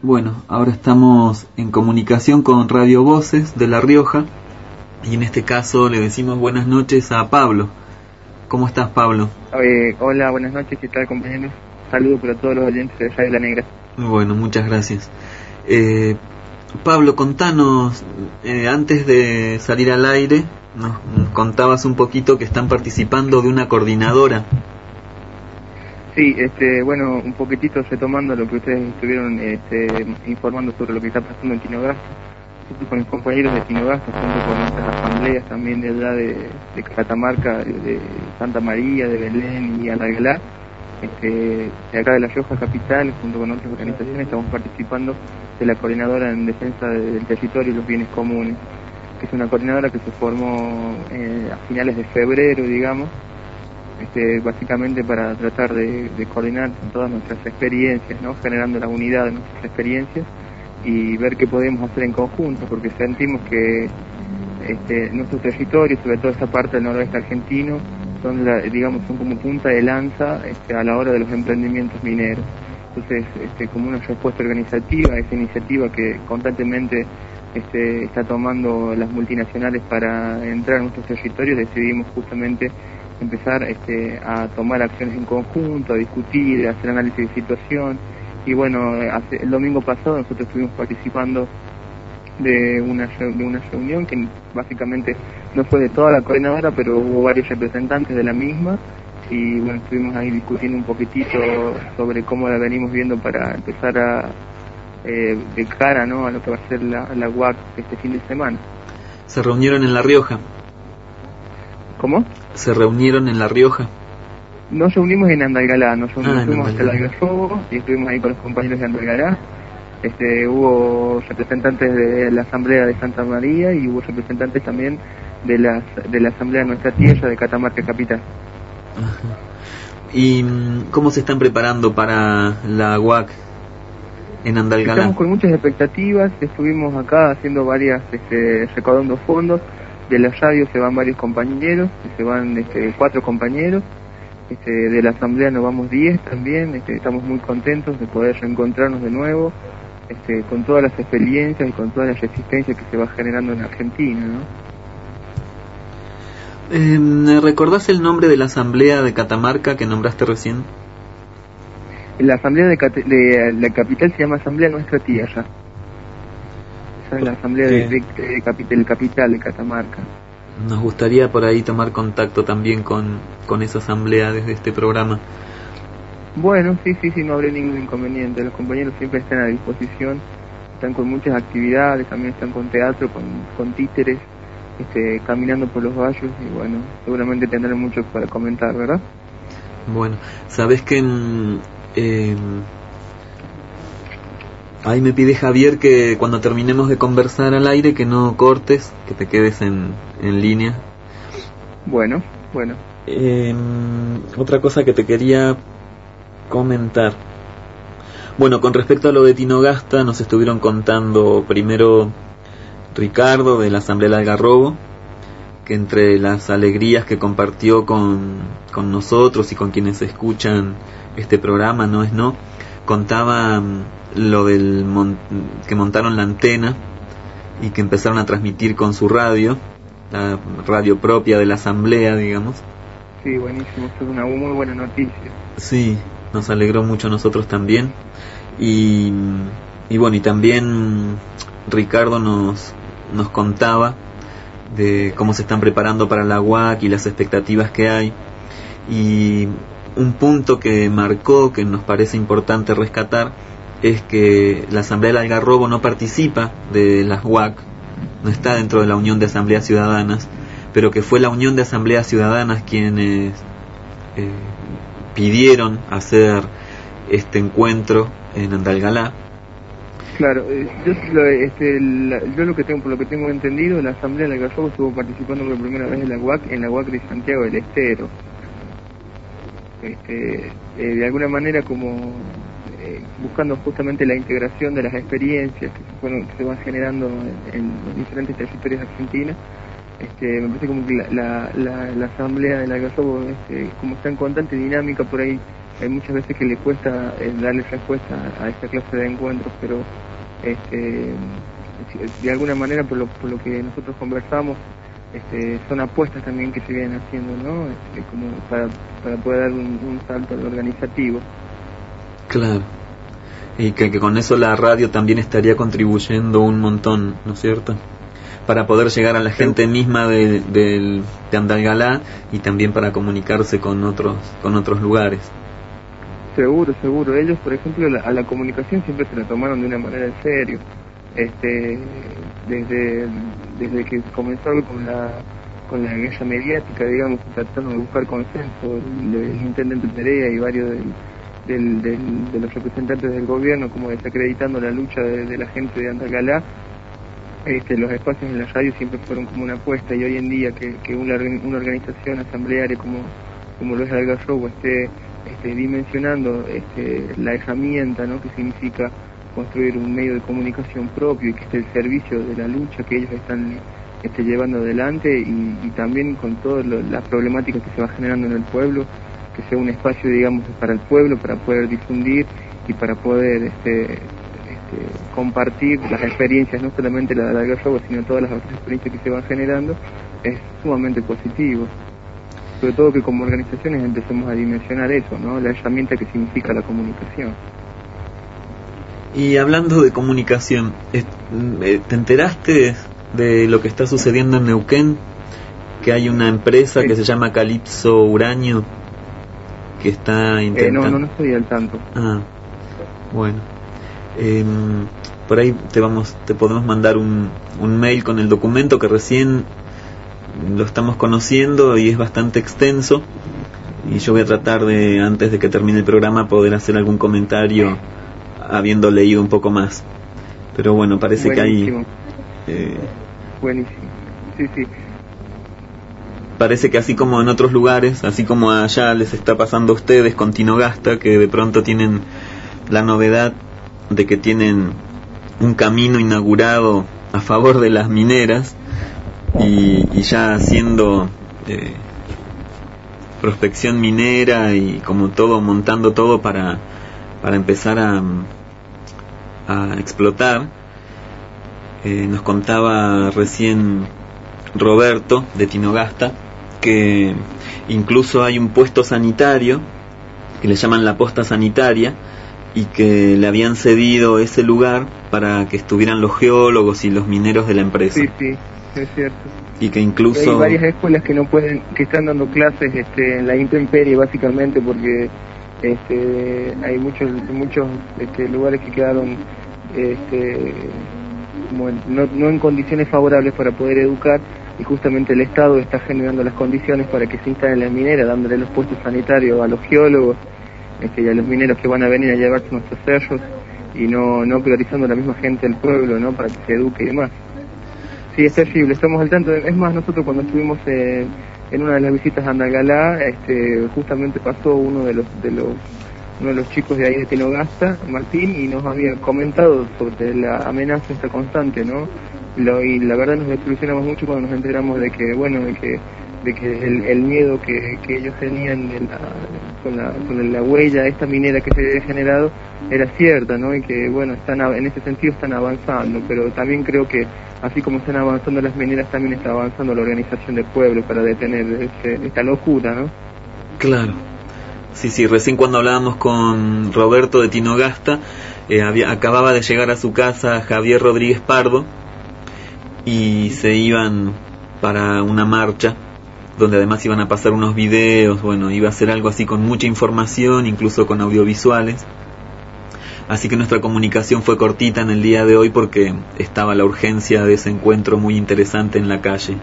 Bueno, ahora estamos en comunicación con Radio Voces de La Rioja y en este caso le decimos buenas noches a Pablo. ¿Cómo estás, Pablo? Eh, hola, buenas noches, ¿qué tal, compañeros? Saludos para todos los oyentes de Radio La Negra. Bueno, muchas gracias. Eh, Pablo, contanos, eh, antes de salir al aire, nos contabas un poquito que están participando de una coordinadora. Sí, este, bueno, un poquitito retomando lo que ustedes estuvieron este, informando sobre lo que está pasando en Tinogasta, junto con mis compañeros de Tinogasta, junto con nuestras asambleas también de allá de, de Catamarca, de, de Santa María, de Belén y Andalgalá, este, de acá de La Rioja Capital, junto con otras organizaciones, estamos participando de la coordinadora en defensa del territorio y los bienes comunes, que es una coordinadora que se formó eh, a finales de febrero, digamos, Este, básicamente para tratar de, de coordinar todas nuestras experiencias, ¿no? Generando la unidad de nuestras experiencias y ver qué podemos hacer en conjunto, porque sentimos que este, nuestros territorios, sobre todo esta parte del noroeste argentino, son, la, digamos, son como punta de lanza este, a la hora de los emprendimientos mineros. Entonces, este, como una respuesta organizativa a esa iniciativa que constantemente este, está tomando las multinacionales para entrar en nuestros territorios, decidimos justamente empezar este, a tomar acciones en conjunto, a discutir, a hacer análisis de situación. Y bueno, hace, el domingo pasado nosotros estuvimos participando de una, de una reunión que básicamente no fue de toda la coordinadora, pero hubo varios representantes de la misma y bueno, estuvimos ahí discutiendo un poquitito sobre cómo la venimos viendo para empezar a eh, de cara, ¿no?, a lo que va a ser la, la U A C este fin de semana. ¿Se reunieron en La Rioja? ¿Cómo? ¿Se reunieron en La Rioja? Nos reunimos en Andalgalá, nos reunimos, ah, fuimos hasta el Algarrobo y estuvimos ahí con los compañeros de Andalgalá. Este, hubo representantes de la Asamblea de Santa María y hubo representantes también de la, de la Asamblea de Nuestra Tierra de Catamarca Capital. Ajá. ¿Y cómo se están preparando para la U A C en Andalgalá? Estamos con muchas expectativas, estuvimos acá haciendo varias, este, recaudando fondos. De la radio se van varios compañeros, se van este, cuatro compañeros, este, de la asamblea nos vamos diez también, este, estamos muy contentos de poder reencontrarnos de nuevo, este, con todas las experiencias y con toda la resistencia que se va generando en Argentina, ¿no? Eh, ¿Recordás el nombre de la asamblea de Catamarca que nombraste recién? La asamblea de, Cat- de la capital se llama Asamblea Nuestra Tierra. Esa es la asamblea de, de, de, capi- del capital de Catamarca. Nos gustaría por ahí tomar contacto también con, con esa asamblea desde este programa. Bueno, sí, sí, sí, no habrá ningún inconveniente. Los compañeros siempre están a disposición, están con muchas actividades, también están con teatro, con, con títeres, este, caminando por los valles y bueno, seguramente tendrán mucho para comentar, ¿verdad? Bueno, sabes que eh, ahí me pide Javier que cuando terminemos de conversar al aire que no cortes, que te quedes en, en línea. Bueno, bueno. Eh, otra cosa que te quería comentar. Bueno, con respecto a lo de Tinogasta, nos estuvieron contando primero Ricardo de la Asamblea del Algarrobo, que entre las alegrías que compartió con, con nosotros y con quienes escuchan este programa, No es No, contaba lo del mon- que montaron la antena y que empezaron a transmitir con su radio, la radio propia de la asamblea, digamos. Sí, buenísimo, es una muy buena noticia. Sí, nos alegró mucho a nosotros también. Y, y bueno, y también Ricardo nos, nos contaba de cómo se están preparando para la U A C y las expectativas que hay. Y un punto que marcó, que nos parece importante rescatar, es que la Asamblea del Algarrobo no participa de las U A C, no está dentro de la Unión de Asambleas Ciudadanas, pero que fue la Unión de Asambleas Ciudadanas quienes eh, pidieron hacer este encuentro en Andalgalá. Claro, eh, yo, lo, este, la, yo lo que tengo, por lo que tengo entendido, la Asamblea del Algarrobo estuvo participando por primera vez en la U A C, en la U A C de Santiago del Estero. Este, eh, de alguna manera como eh, buscando justamente la integración de las experiencias que se, fueron, que se van generando en, en los diferentes territorios de Argentina. Este, me parece como que la, la, la, la Asamblea del Algarrobo, este, como está en constante dinámica por ahí, hay muchas veces que le cuesta eh, darle respuesta a esta clase de encuentros, pero este, de alguna manera, por lo, por lo que nosotros conversamos, este, son apuestas también que se vienen haciendo, ¿no? Este, como para, para poder dar un, un salto al organizativo. Claro. Y que, que con eso la radio también estaría contribuyendo un montón, ¿no es cierto? Para poder llegar a la gente misma de, de, de Andalgalá y también para comunicarse con otros con otros lugares. Seguro, seguro. Ellos, por ejemplo, la, a la comunicación siempre se la tomaron de una manera en serio. Este, desde desde que comenzó con la con la guerra mediática, digamos, tratando de buscar consenso, el, el intendente Perea y varios del, del, del, de los representantes del gobierno, como desacreditando la lucha de, de la gente de Andalgalá. Este, los espacios en la radio siempre fueron como una apuesta, y hoy en día que, que una, una organización asamblearia como, como lo es Algarrobo esté este, dimensionando este, la herramienta, ¿no?, que significa construir un medio de comunicación propio y que esté el servicio de la lucha que ellos están este, llevando adelante, y, y también con todas las problemáticas que se va generando en el pueblo, que sea un espacio, digamos, para el pueblo, para poder difundir y para poder este, compartir las experiencias, no solamente la de Algarrobo, sino todas las otras experiencias que se van generando, es sumamente positivo. Sobre todo que como organizaciones empecemos a dimensionar eso, ¿no?, la herramienta que significa la comunicación. Y hablando de comunicación, ¿te enteraste de lo que está sucediendo en Neuquén? Que hay una empresa sí. que se llama Calypso Uranio que está intentando... Eh, no, no, no estoy al tanto. Ah, bueno. Eh, por ahí te vamos te podemos mandar un, un mail con el documento, que recién lo estamos conociendo y es bastante extenso, y yo voy a tratar de, antes de que termine el programa, poder hacer algún comentario habiendo leído un poco más. Pero bueno, parece Buenísimo. que hay eh, Buenísimo, sí, sí. Parece que así como en otros lugares, así como allá les está pasando a ustedes con Tinogasta, que de pronto tienen la novedad de que tienen un camino inaugurado a favor de las mineras, y, y ya haciendo eh, prospección minera y como todo, montando todo para, para empezar a, a explotar. Eh, nos contaba recién Roberto de Tinogasta que incluso hay un puesto sanitario que le llaman la posta sanitaria, y que le habían cedido ese lugar para que estuvieran los geólogos y los mineros de la empresa. Sí, sí, es cierto. Y que incluso... Hay varias escuelas que no pueden, que están dando clases este, en la intemperie, básicamente, porque este, hay muchos muchos este, lugares que quedaron este, como en, no, no en condiciones favorables para poder educar, y justamente el Estado está generando las condiciones para que se instalen las mineras, dándole los puestos sanitarios a los geólogos este, y a los mineros que van a venir a llevarse nuestros cerros, y no, no priorizando a la misma gente del pueblo, ¿no?, para que se eduque y demás. Sí, es terrible, estamos al tanto. Es más, nosotros cuando estuvimos eh, en una de las visitas a Andalgalá, este, justamente pasó uno de los de los uno de los chicos de ahí de Tinogasta, Martín, y nos había comentado sobre la amenaza esta constante, ¿no? Lo, y la verdad nos desilusionamos mucho cuando nos enteramos de que, bueno, de que de que el, el miedo que, que ellos tenían de la, con, la, con la huella esta minera que se había generado era cierta, ¿no? Y que, bueno, están en ese sentido están avanzando, pero también creo que así como están avanzando las mineras, también está avanzando la organización del pueblo para detener este, esta locura, ¿no? Claro. Sí, sí, recién cuando hablábamos con Roberto de Tinogasta, eh, había, acababa de llegar a su casa Javier Rodríguez Pardo, y se iban para una marcha donde además iban a pasar unos videos. Bueno, iba a ser algo así con mucha información, incluso con audiovisuales. Así que nuestra comunicación fue cortita en el día de hoy porque estaba la urgencia de ese encuentro muy interesante en la calle.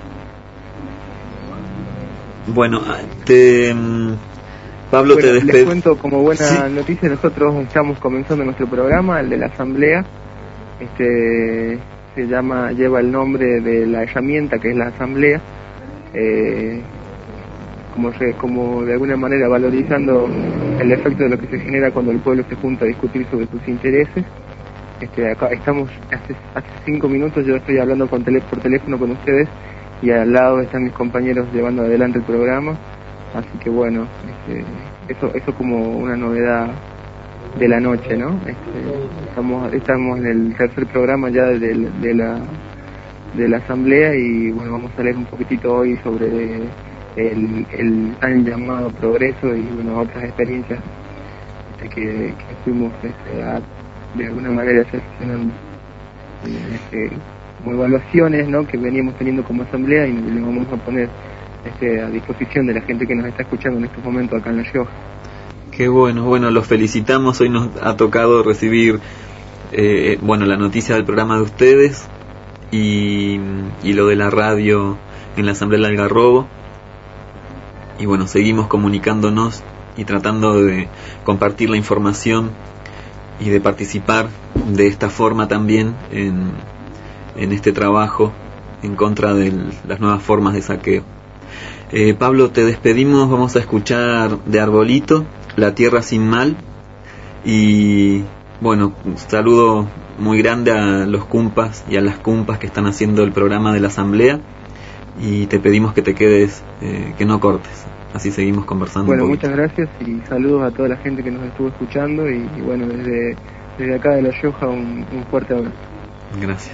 Bueno, te, Pablo, bueno, te despedo. Les cuento como buena ¿Sí? noticia, nosotros estamos comenzando nuestro programa, el de la asamblea. Este se llama, lleva el nombre de la herramienta que es la asamblea, eh, como, re, como de alguna manera valorizando el efecto de lo que se genera cuando el pueblo se junta a discutir sobre sus intereses. Este, acá estamos, hace, hace cinco minutos yo estoy hablando con tele, por teléfono con ustedes, y al lado están mis compañeros llevando adelante el programa. Así que bueno, este, eso eso como una novedad de la noche, ¿no? Este, estamos estamos en el tercer programa ya de, de la de la asamblea y bueno, vamos a leer un poquitito hoy sobre el, el tan llamado progreso y bueno, otras experiencias este, que, que fuimos este, a, de alguna manera seleccionando este, como evaluaciones, ¿no? Que veníamos teniendo como asamblea y le vamos a poner este, a disposición de la gente que nos está escuchando en estos momentos acá en La Rioja. Qué bueno, bueno, los felicitamos. Hoy nos ha tocado recibir eh, bueno, la noticia del programa de ustedes y, y lo de la radio en la Asamblea del Algarrobo. Y bueno, seguimos comunicándonos y tratando de compartir la información y de participar de esta forma también en, en este trabajo en contra de las nuevas formas de saqueo. Eh, Pablo, te despedimos, vamos a escuchar de Arbolito, La Tierra Sin Mal, y bueno, un saludo muy grande a los cumpas y a las cumpas que están haciendo el programa de la asamblea, y te pedimos que te quedes, eh, que no cortes, así seguimos conversando. Bueno, un muchas gracias y saludos a toda la gente que nos estuvo escuchando y, y bueno, desde, desde acá de La Rioja un, un fuerte abrazo. Gracias.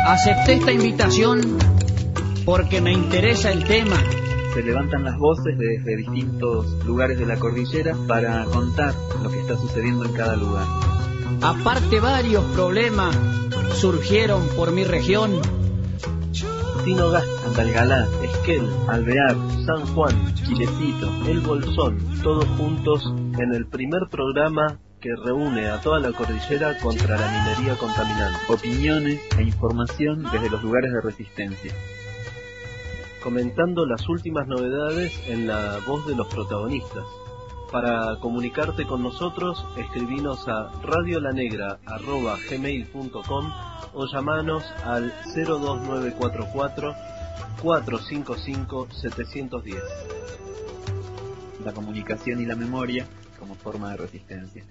Acepté esta invitación porque me interesa el tema. Se levantan las voces desde distintos lugares de la cordillera para contar lo que está sucediendo en cada lugar. Aparte, varios problemas surgieron por mi región. Tinogasta, Andalgalá, Esquel, Alvear, San Juan, Chilecito, El Bolsón, todos juntos en el primer programa que reúne a toda la cordillera contra la minería contaminante. Opiniones e información desde los lugares de resistencia. Comentando las últimas novedades en la voz de los protagonistas. Para comunicarte con nosotros, escribinos a radiolanegra arroba gmail punto com o llamanos al cero dos nueve cuatro cuatro, cuatro cinco cinco, siete uno cero. La comunicación y la memoria como forma de resistencia.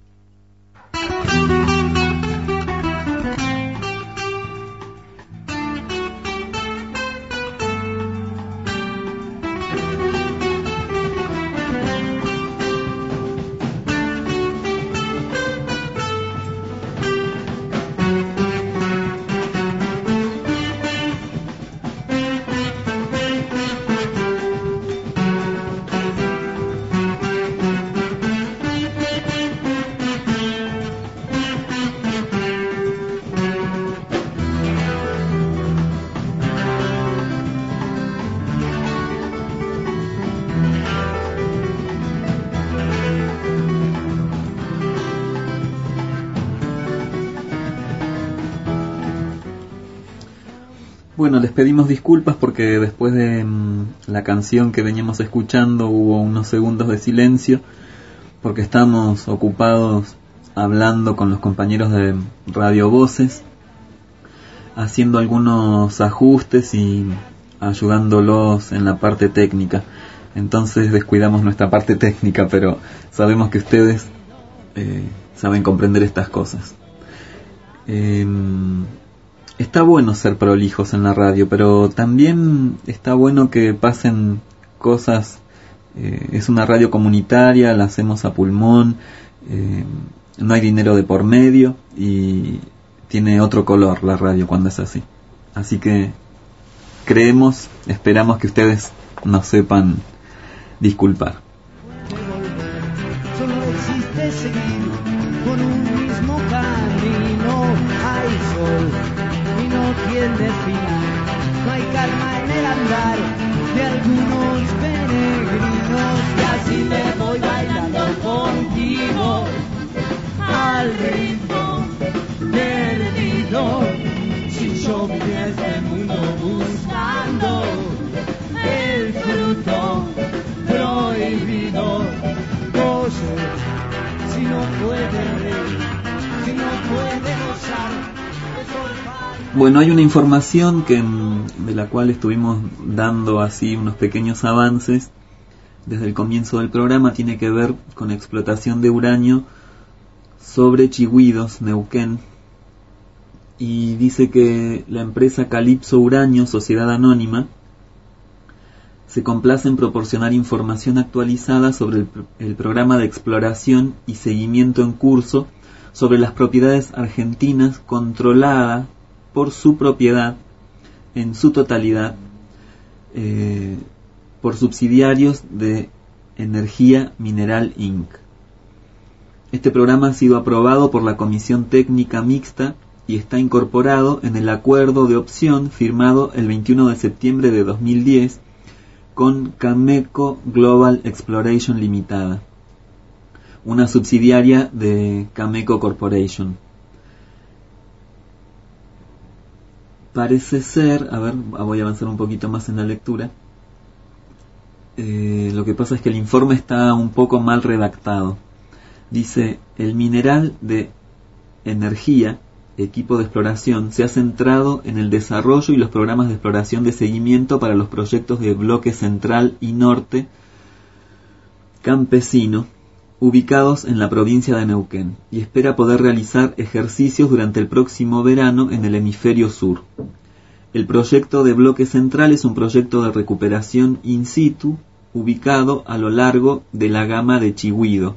Bueno, les pedimos disculpas porque después de mmm, la canción que veníamos escuchando hubo unos segundos de silencio porque estamos ocupados hablando con los compañeros de Radio Voces, haciendo algunos ajustes y ayudándolos en la parte técnica. Entonces descuidamos nuestra parte técnica, pero sabemos que ustedes eh, saben comprender estas cosas. Eh, Está bueno ser prolijos en la radio, pero también está bueno que pasen cosas. Eh, es una radio comunitaria, la hacemos a pulmón, eh, no hay dinero de por medio y tiene otro color la radio cuando es así. Así que creemos, esperamos que ustedes nos sepan disculpar. Solo existe seguir con un mismo camino al sol. No tiene final, no hay calma en el andar de algunos peregrinos, y así me voy bailando contigo al ritmo perdido, sin yo vine a este mundo buscando el fruto prohibido. Oye, si no puede reír, si no puede gozar. Bueno, hay una información que de la cual estuvimos dando así unos pequeños avances desde el comienzo del programa. Tiene que ver con explotación de uranio sobre Chigüidos, Neuquén, y dice que la empresa Calipso Uranio, Sociedad Anónima, se complace en proporcionar información actualizada sobre el, el programa de exploración y seguimiento en curso sobre las propiedades argentinas controladas por su propiedad en su totalidad eh, por subsidiarios de Energía Mineral incorporated. Este programa ha sido aprobado por la Comisión Técnica Mixta y está incorporado en el acuerdo de opción firmado el veintiuno de septiembre de dos mil diez con Cameco Global Exploration Limitada, una subsidiaria de Cameco Corporation. Parece ser, a ver, voy a avanzar un poquito más en la lectura. Eh, lo que pasa es que el informe está un poco mal redactado. Dice, el mineral de energía, equipo de exploración, se ha centrado en el desarrollo y los programas de exploración de seguimiento para los proyectos de Bloque Central y Norte Campesino, ubicados en la provincia de Neuquén, y espera poder realizar ejercicios durante el próximo verano en el hemisferio sur. El proyecto de Bloque Central es un proyecto de recuperación in situ ubicado a lo largo de la gama de Chigüido.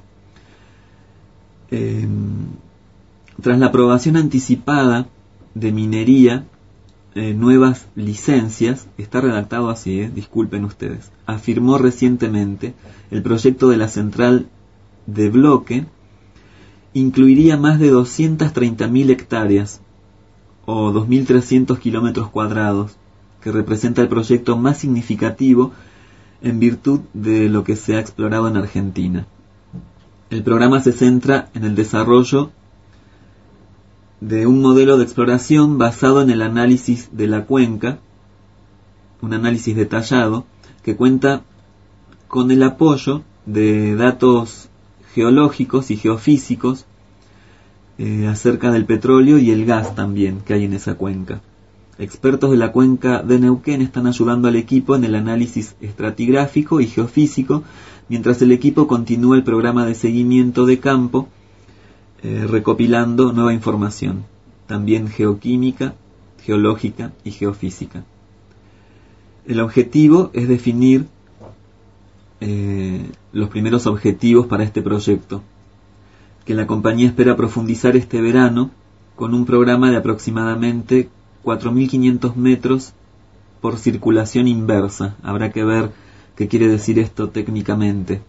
Eh, tras la aprobación anticipada de minería eh, nuevas licencias, está redactado así, eh, disculpen ustedes, afirmó recientemente, el proyecto de la central de bloque incluiría más de doscientas treinta mil hectáreas o dos mil trescientos kilómetros cuadrados, que representa el proyecto más significativo en virtud de lo que se ha explorado en Argentina. El programa se centra en el desarrollo de un modelo de exploración basado en el análisis de la cuenca, un análisis detallado que cuenta con el apoyo de datos geológicos y geofísicos eh, acerca del petróleo y el gas también que hay en esa cuenca. Expertos de la cuenca de Neuquén están ayudando al equipo en el análisis estratigráfico y geofísico, mientras el equipo continúa el programa de seguimiento de campo, eh, recopilando nueva información, también geoquímica, geológica y geofísica. El objetivo es definir eh, los primeros objetivos para este proyecto, que la compañía espera profundizar este verano con un programa de aproximadamente cuatro mil quinientos metros por circulación inversa. Habrá que ver qué quiere decir esto técnicamente.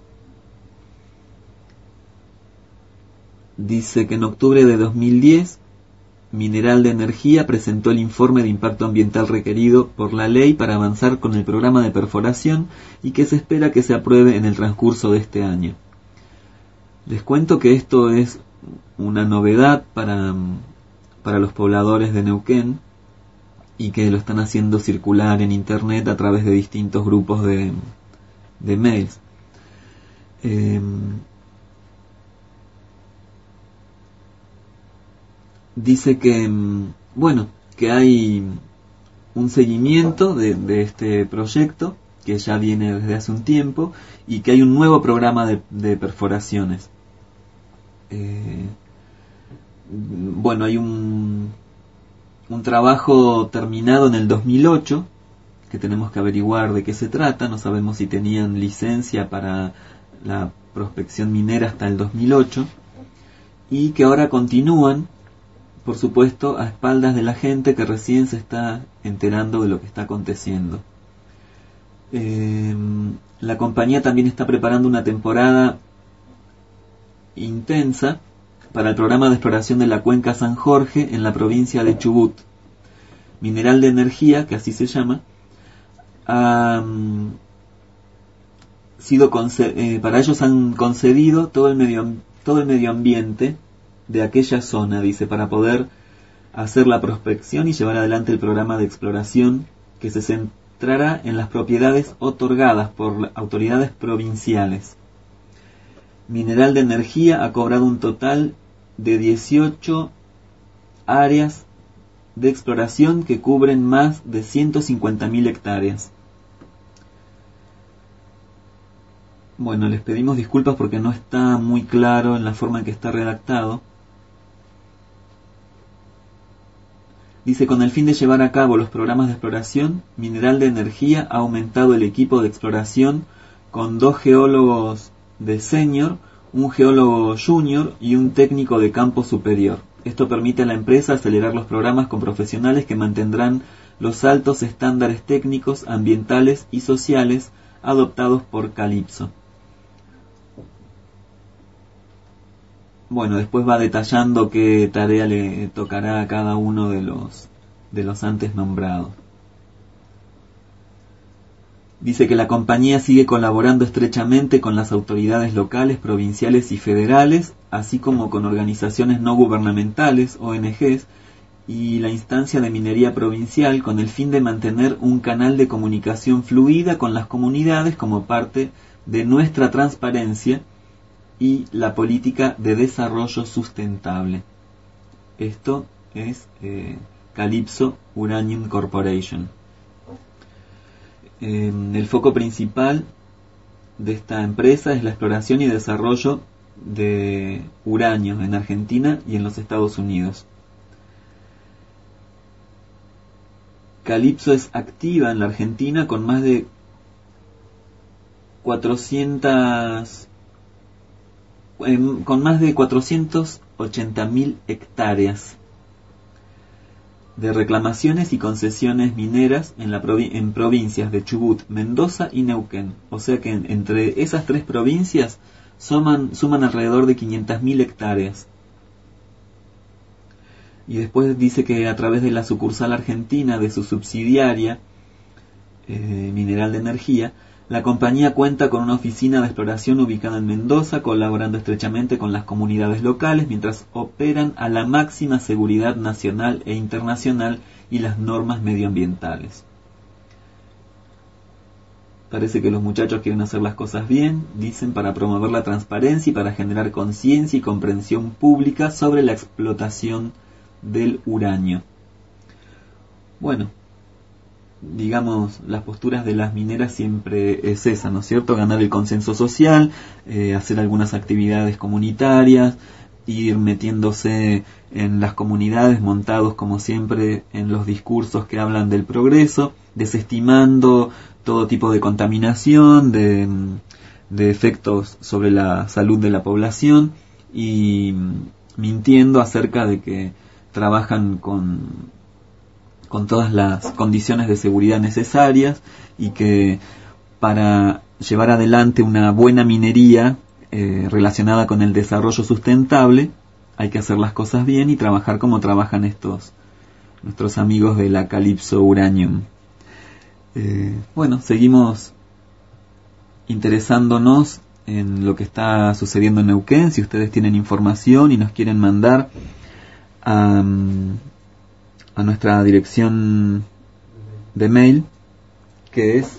Dice que en octubre de dos mil diez, Mineral de Energía presentó el informe de impacto ambiental requerido por la ley para avanzar con el programa de perforación y que se espera que se apruebe en el transcurso de este año. Les cuento que esto es una novedad para, para los pobladores de Neuquén, y que lo están haciendo circular en internet a través de distintos grupos de, de mails. Eh, dice que, bueno, que hay un seguimiento de, de este proyecto que ya viene desde hace un tiempo y que hay un nuevo programa de, de perforaciones. Eh, bueno, hay un un trabajo terminado en el dos mil ocho, que tenemos que averiguar de qué se trata. No sabemos si tenían licencia para la prospección minera hasta el dos mil ocho, y que ahora continúan, por supuesto, a espaldas de la gente que recién se está enterando de lo que está aconteciendo. Eh, la compañía también está preparando una temporada intensa para el programa de exploración de la cuenca San Jorge en la provincia de Chubut. Mineral de Energía, que así se llama, ha um, sido conce- eh, para ellos han concedido todo el medio todo el medio ambiente de aquella zona, dice, para poder hacer la prospección y llevar adelante el programa de exploración, que se centrará en las propiedades otorgadas por autoridades provinciales. Mineral de Energía ha cobrado un total de dieciocho áreas de exploración que cubren más de ciento cincuenta mil hectáreas. Bueno, les pedimos disculpas porque no está muy claro en la forma en que está redactado. Dice, con el fin de llevar a cabo los programas de exploración, Mineral de Energía ha aumentado el equipo de exploración con dos geólogos de senior, un geólogo junior y un técnico de campo superior. Esto permite a la empresa acelerar los programas con profesionales que mantendrán los altos estándares técnicos, ambientales y sociales adoptados por Calypso. Bueno, después va detallando qué tarea le tocará a cada uno de los, de los antes nombrados. Dice que la compañía sigue colaborando estrechamente con las autoridades locales, provinciales y federales, así como con organizaciones no gubernamentales, O N Ges, y la instancia de minería provincial, con el fin de mantener un canal de comunicación fluida con las comunidades como parte de nuestra transparencia y la política de desarrollo sustentable. Esto es eh, Calypso Uranium Corporation. Eh, el foco principal de esta empresa es la exploración y desarrollo de uranio en Argentina y en los Estados Unidos. Calypso es activa en la Argentina con más de cuatrocientas eh, con más de cuatrocientas ochenta mil hectáreas. de reclamaciones y concesiones mineras en, la provi- en provincias de Chubut, Mendoza y Neuquén. O sea que en, entre esas tres provincias suman, suman alrededor de quinientas mil hectáreas. Y después dice que a través de la sucursal argentina de su subsidiaria, eh, Mineral de Energía, la compañía cuenta con una oficina de exploración ubicada en Mendoza, colaborando estrechamente con las comunidades locales mientras operan a la máxima seguridad nacional e internacional y las normas medioambientales. Parece que los muchachos quieren hacer las cosas bien, dicen, para promover la transparencia y para generar conciencia y comprensión pública sobre la explotación del uranio. Bueno, digamos, las posturas de las mineras siempre es esa, ¿no es cierto? Ganar el consenso social, eh, hacer algunas actividades comunitarias, ir metiéndose en las comunidades, montados como siempre en los discursos que hablan del progreso, desestimando todo tipo de contaminación, de, de efectos sobre la salud de la población y mintiendo acerca de que trabajan con con todas las condiciones de seguridad necesarias y que para llevar adelante una buena minería eh, relacionada con el desarrollo sustentable hay que hacer las cosas bien y trabajar como trabajan estos nuestros amigos de la Calypso Uranium. Eh, bueno, seguimos interesándonos en lo que está sucediendo en Neuquén. Si ustedes tienen información y nos quieren mandar a... a nuestra dirección de mail, que es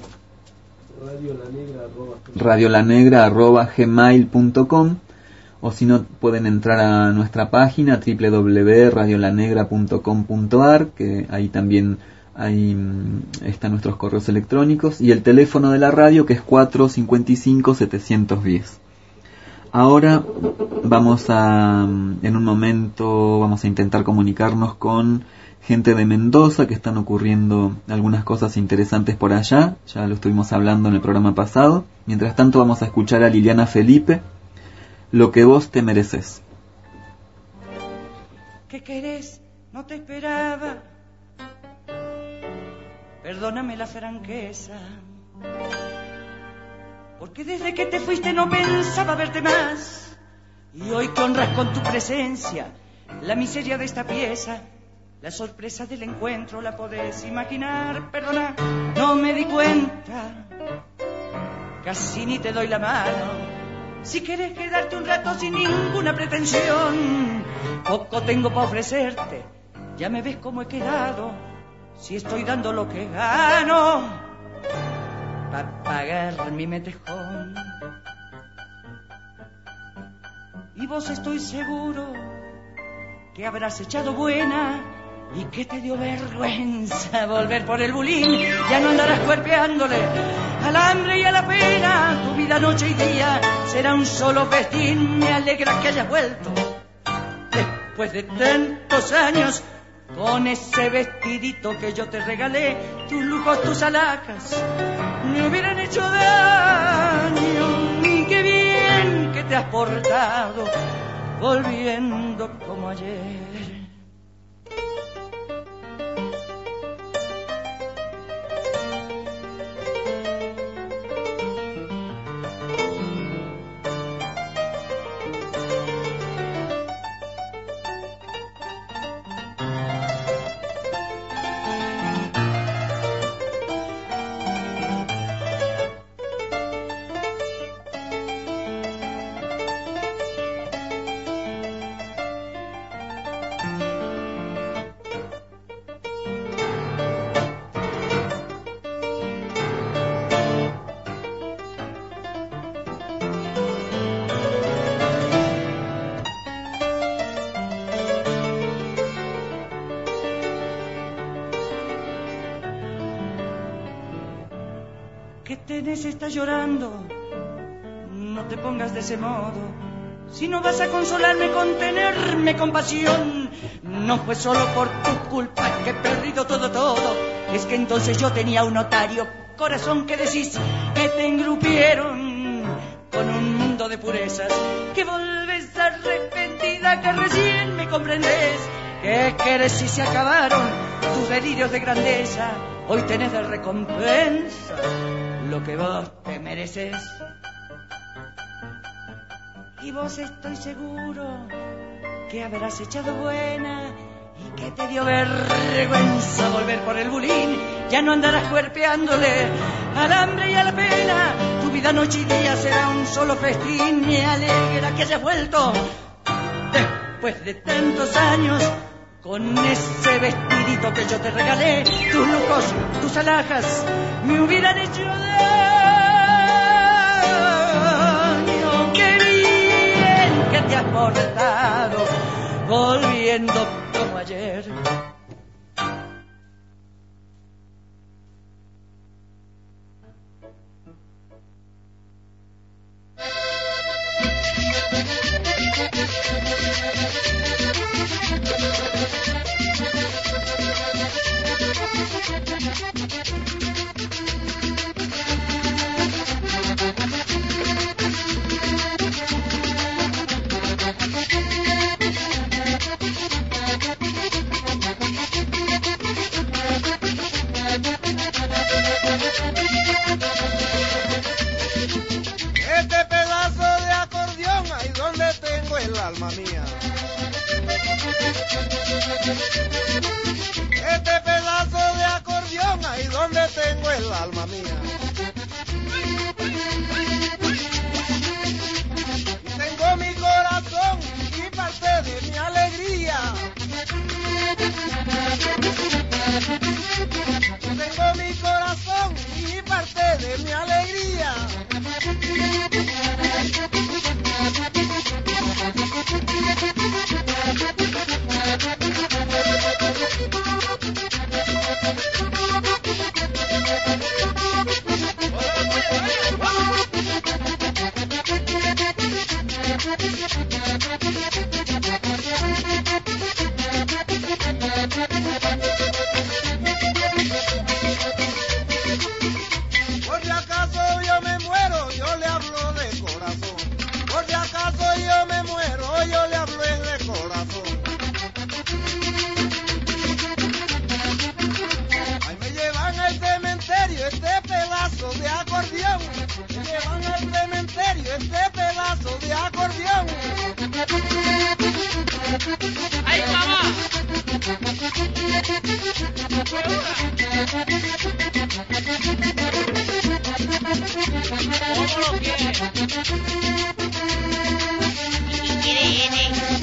radiolanegra arroba gmail punto com, o si no pueden entrar a nuestra página doble u doble u doble u punto radiolanegra punto com punto a r, que ahí también ahí están nuestros correos electrónicos, y el teléfono de la radio, que es cuatro cinco cinco siete uno cero. Ahora vamos a, en un momento, vamos a intentar comunicarnos con gente de Mendoza, que están ocurriendo algunas cosas interesantes por allá. Ya lo estuvimos hablando en el programa pasado. Mientras tanto vamos a escuchar a Liliana Felipe, Lo que vos te mereces. ¿Qué querés? No te esperaba. Perdóname la franqueza, porque desde que te fuiste no pensaba verte más. Y hoy que honras con tu presencia la miseria de esta pieza, la sorpresa del encuentro la podés imaginar. Perdona, no me di cuenta, casi ni te doy la mano. Si querés quedarte un rato sin ninguna pretensión, poco tengo para ofrecerte, ya me ves cómo he quedado. Si estoy dando lo que gano para pagar mi metejón. Y vos, estoy seguro que habrás echado buena y que te dio vergüenza volver por el bulín. Ya no andarás cuerpeándole al hambre y a la pena. Tu vida noche y día será un solo festín. Me alegra que hayas vuelto después de tantos años, con ese vestidito que yo te regalé. Tus lujos, tus alhajas me hubieran hecho daño. Y qué bien que te has portado, volviendo como ayer. ¿Qué tenés? Estás llorando. No te pongas de ese modo. Si no vas a consolarme con tenerme compasión, no fue solo por tu culpa que he perdido todo, todo. Es que entonces yo tenía un notario, corazón, que decís que te engrupieron con un mundo de purezas. Que volvés arrepentida, que recién me comprendés, ¿Qué querés si se acabaron tus delirios de grandeza? Hoy tenés de recompensa lo que vos te mereces. Y vos estoy seguro que habrás echado buena y que te dio vergüenza volver por el bulín. Ya no andarás cuerpeándole al hambre y a la pena. Tu vida noche y día será un solo festín. Me alegra que hayas vuelto después de tantos años con ese vestidito que yo te regalé. Tus lujos, tus alhajas me hubieran hecho daño. Qué bien que te has portado, volviendo como ayer. Este pedazo de acordeón, ahí donde tengo el alma mía. Este pedazo de acordeón, ahí donde tengo el alma mía. Y tengo mi corazón y parte de mi alegría. Tengo mi corazón y parte de mi alegría. Por si acaso yo me muero, yo le hablo de corazón. Por si acaso yo me muero, yo le hablo de corazón. Ahí me llevan al cementerio este pedazo de acordeón. Me llevan al cementerio este pedazo de acordeón. ¡Ay, mamá! ¿Cómo lo quiere? ¿Quiere N?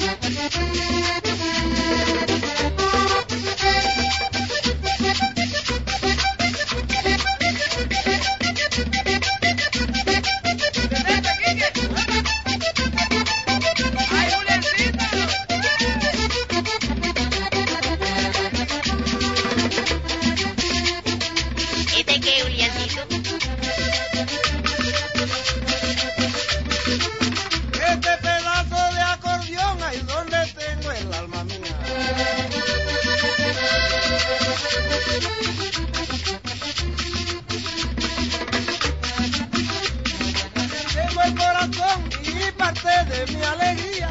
¿Este qué, Juliancito? Este pedazo de acordeón, ahí donde tengo el alma mía. Tengo el corazón y parte de mi alegría.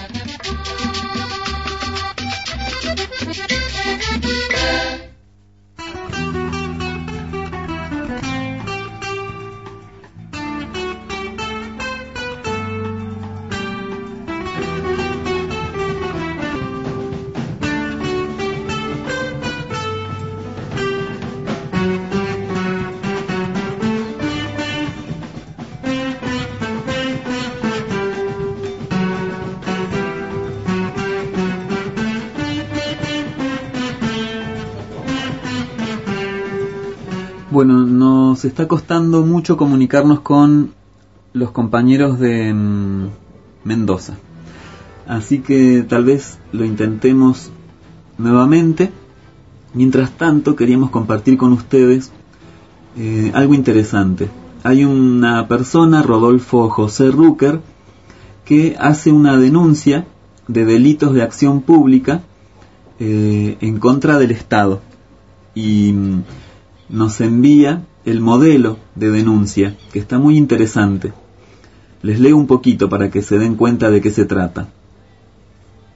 Bueno, nos está costando mucho comunicarnos con los compañeros de mm, Mendoza. Así que tal vez lo intentemos nuevamente. Mientras tanto, queríamos compartir con ustedes eh, algo interesante. Hay una persona, Rodolfo José Rucker, que hace una denuncia de delitos de acción pública eh, en contra del Estado. Y mm, nos envía el modelo de denuncia, que está muy interesante. Les leo un poquito para que se den cuenta de qué se trata.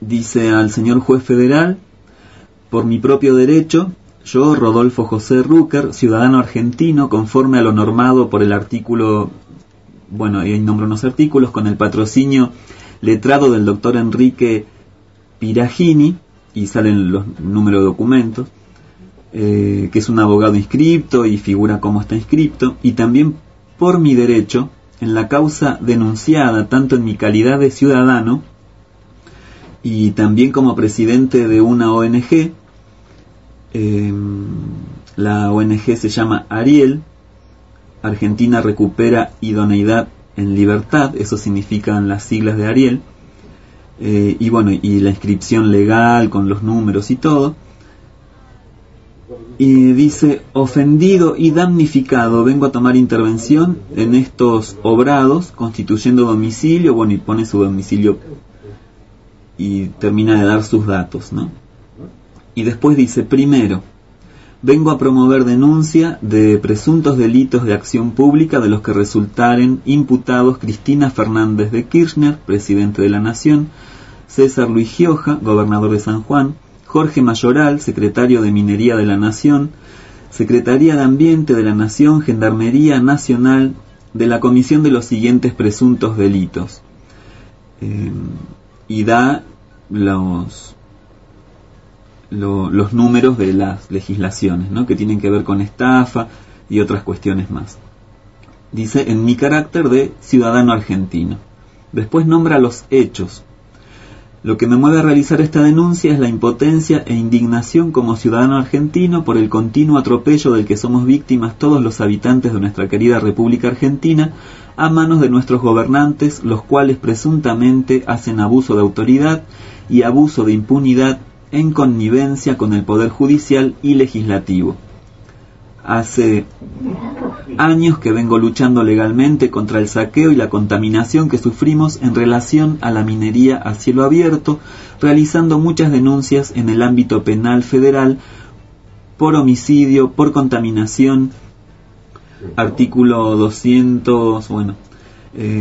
dice al señor juez federal: por mi propio derecho, yo, Rodolfo José Rucker, ciudadano argentino, conforme a lo normado por el artículo, bueno, ahí nombro unos artículos, con el patrocinio letrado del doctor Enrique Piragini, y salen los números de documentos, eh, que es un abogado inscripto y figura como está inscripto, y también por mi derecho, en la causa denunciada, tanto en mi calidad de ciudadano y también como presidente de una O N G. Eh, la O N G se llama Ariel, Argentina Recupera Idoneidad en Libertad, eso significan las siglas de Ariel, eh, y bueno, y la inscripción legal con los números y todo. Y dice: ofendido y damnificado, vengo a tomar intervención en estos obrados, constituyendo domicilio, bueno, y pone su domicilio y termina de dar sus datos, ¿no? Y después dice: primero, vengo a promover denuncia de presuntos delitos de acción pública de los que resultaren imputados Cristina Fernández de Kirchner, presidente de la Nación, César Luis Gioja, gobernador de San Juan, Jorge Mayoral, secretario de Minería de la Nación, Secretaría de Ambiente de la Nación, Gendarmería Nacional, de la comisión de los siguientes presuntos delitos. Eh, y da los, lo, los números de las legislaciones, ¿no?, que tienen que ver con estafa y otras cuestiones más. Dice: en mi carácter de ciudadano argentino. Después nombra los hechos. Lo que me mueve a realizar esta denuncia es la impotencia e indignación como ciudadano argentino por el continuo atropello del que somos víctimas todos los habitantes de nuestra querida República Argentina a manos de nuestros gobernantes, los cuales presuntamente hacen abuso de autoridad y abuso de impunidad en connivencia con el Poder Judicial y Legislativo. Hace años que vengo luchando legalmente contra el saqueo y la contaminación que sufrimos en relación a la minería a cielo abierto, realizando muchas denuncias en el ámbito penal federal por homicidio, por contaminación, artículo doscientos, bueno, eh,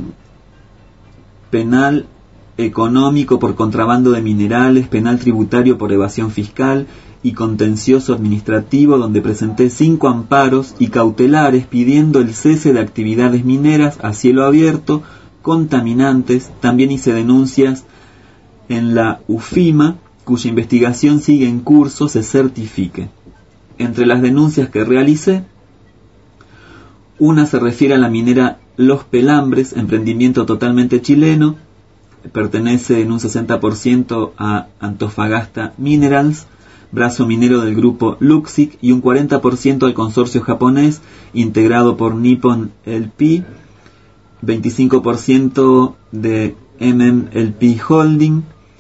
penal económico por contrabando de minerales, penal tributario por evasión fiscal y contencioso administrativo, donde presenté cinco amparos y cautelares pidiendo el cese de actividades mineras a cielo abierto, contaminantes. También hice denuncias en la UFIMA, cuya investigación sigue en curso, se certifique. Entre las denuncias que realicé, una se refiere a la minera Los Pelambres, emprendimiento totalmente chileno, pertenece en un sesenta por ciento a Antofagasta Minerals, brazo minero del grupo Luxic, y un cuarenta por ciento al consorcio japonés integrado por Nippon L P, veinticinco por ciento de M M L P Holding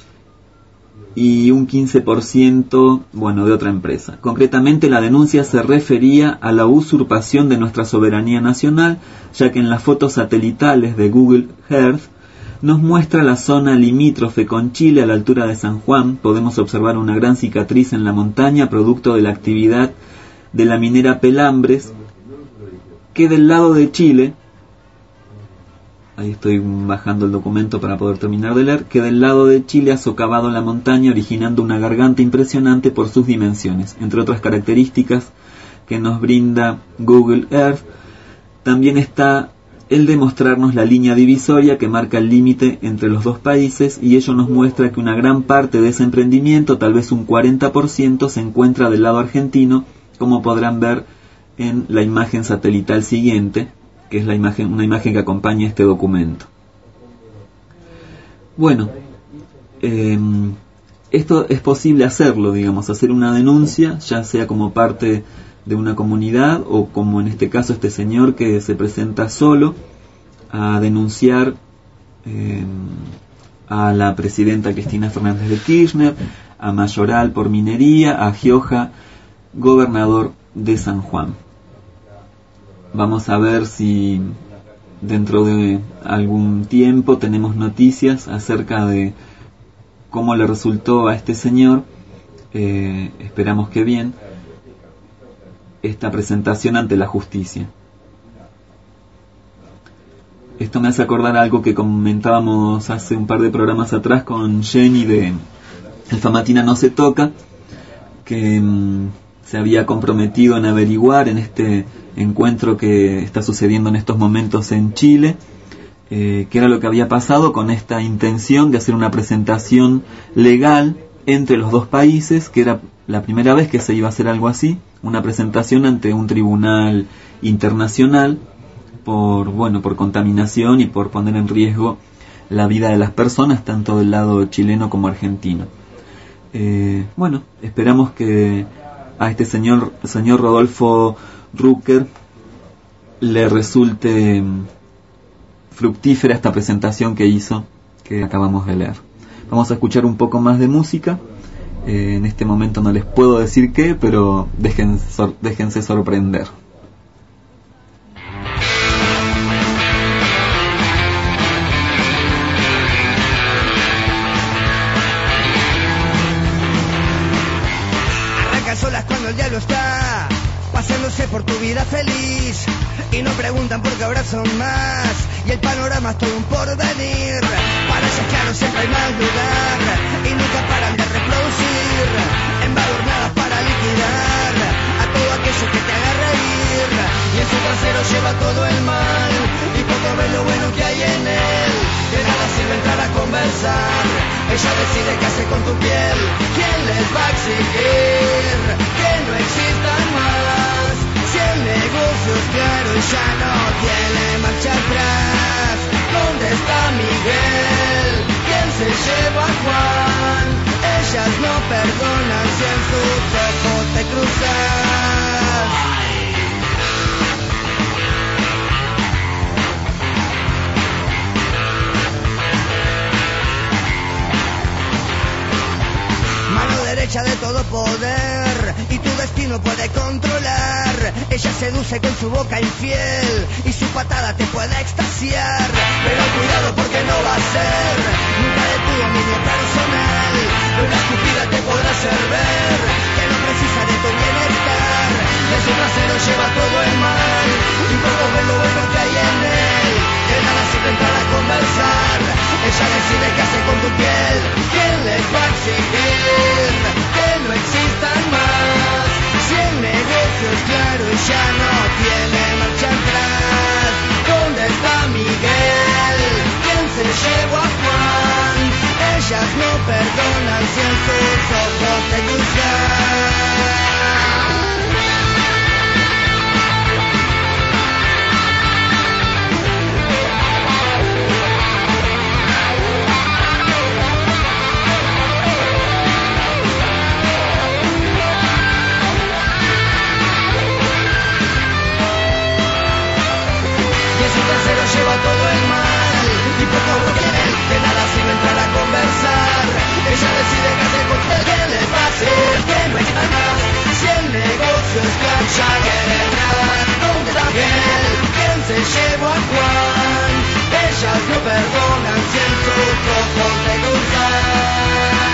y un quince por ciento, bueno, de otra empresa. Concretamente, la denuncia se refería a la usurpación de nuestra soberanía nacional, ya que en las fotos satelitales de Google Earth nos muestra la zona limítrofe con Chile a la altura de San Juan. Podemos observar una gran cicatriz en la montaña, producto de la actividad de la minera Pelambres, que del lado de Chile, ahí estoy bajando el documento para poder terminar de leer, que del lado de Chile ha socavado la montaña, originando una garganta impresionante por sus dimensiones. Entre otras características que nos brinda Google Earth, también está el de mostrarnos la línea divisoria que marca el límite entre los dos países, y ello nos muestra que una gran parte de ese emprendimiento, tal vez un cuarenta por ciento, se encuentra del lado argentino, como podrán ver en la imagen satelital siguiente, que es la imagen, una imagen que acompaña este documento. Bueno, eh, esto es posible hacerlo, digamos, hacer una denuncia, ya sea como parte de una comunidad o como en este caso este señor que se presenta solo a denunciar eh, a la presidenta Cristina Fernández de Kirchner, a Mayoral por minería, a Gioja, gobernador de San Juan. Vamos a ver si dentro de algún tiempo tenemos noticias acerca de cómo le resultó a este señor, eh, esperamos que bien, esta presentación ante la justicia. Esto me hace acordar algo que comentábamos hace un par de programas atrás con Jenny de El Famatina no se toca, que mmm, se había comprometido en averiguar en este encuentro que está sucediendo en estos momentos en Chile, eh, qué era lo que había pasado con esta intención de hacer una presentación legal entre los dos países, que era la primera vez que se iba a hacer algo así, una presentación ante un tribunal internacional por, bueno, por contaminación y por poner en riesgo la vida de las personas, tanto del lado chileno como argentino. Eh, bueno, esperamos que a este señor, señor Rodolfo Rucker, le resulte fructífera esta presentación que hizo, que acabamos de leer. Vamos a escuchar un poco más de música. Eh, en este momento no les puedo decir qué, pero dejen, sor, déjense sorprender. Arrancan solas cuando el diablo está paseándose por tu vida feliz y no preguntan por qué ahora son más y el panorama es todo un porvenir. Para ellos claro siempre hay más lugar y nunca paran de reproducir embadurnadas para liquidar a todo aquello que te haga reír y en su trasero lleva todo el mal y poco ve lo bueno que hay en él. De nada sirve entrar a conversar, ella decide qué hace con tu piel. ¿Quién les va a exigir que no existan más? Si el negocio es claro y ya no tiene marcha atrás. ¿Dónde está Miguel? ¿Quién se lleva a Juan? Ellas no perdonan si en su topo te cruzas. Mano derecha de todo poder y tu destino puede controlar. Ella seduce con su boca infiel y su patada te puede extasiar. Pero cuidado porque no va a ser nunca de tu dominio personal. Una escupida te podrá hacer ver que no precisa de tu bienestar. De su trasero lleva todo el mal y poco ve lo bueno que hay en él. De nada sirve entrar a conversar, ella decide qué hace con tu piel. ¿Quién les va a exigir que no existan más? Si el negocio es claro y ya no tiene marcha atrás. ¿Dónde está Miguel? ¿Quién se llevó a Juan? Ellas no perdonan si en sus ojos te cruzan. Lleva todo el mal y poco porque él de nada sirve entrar a conversar. Ella decide qué hacer con él, ¿qué les va a hacer? Que no exista más. Si el negocio es claro, ya quiere entrar. ¿Dónde está él? ¿Quién se llevó a Juan? Ellas no perdonan si en sus ojos te cruzan.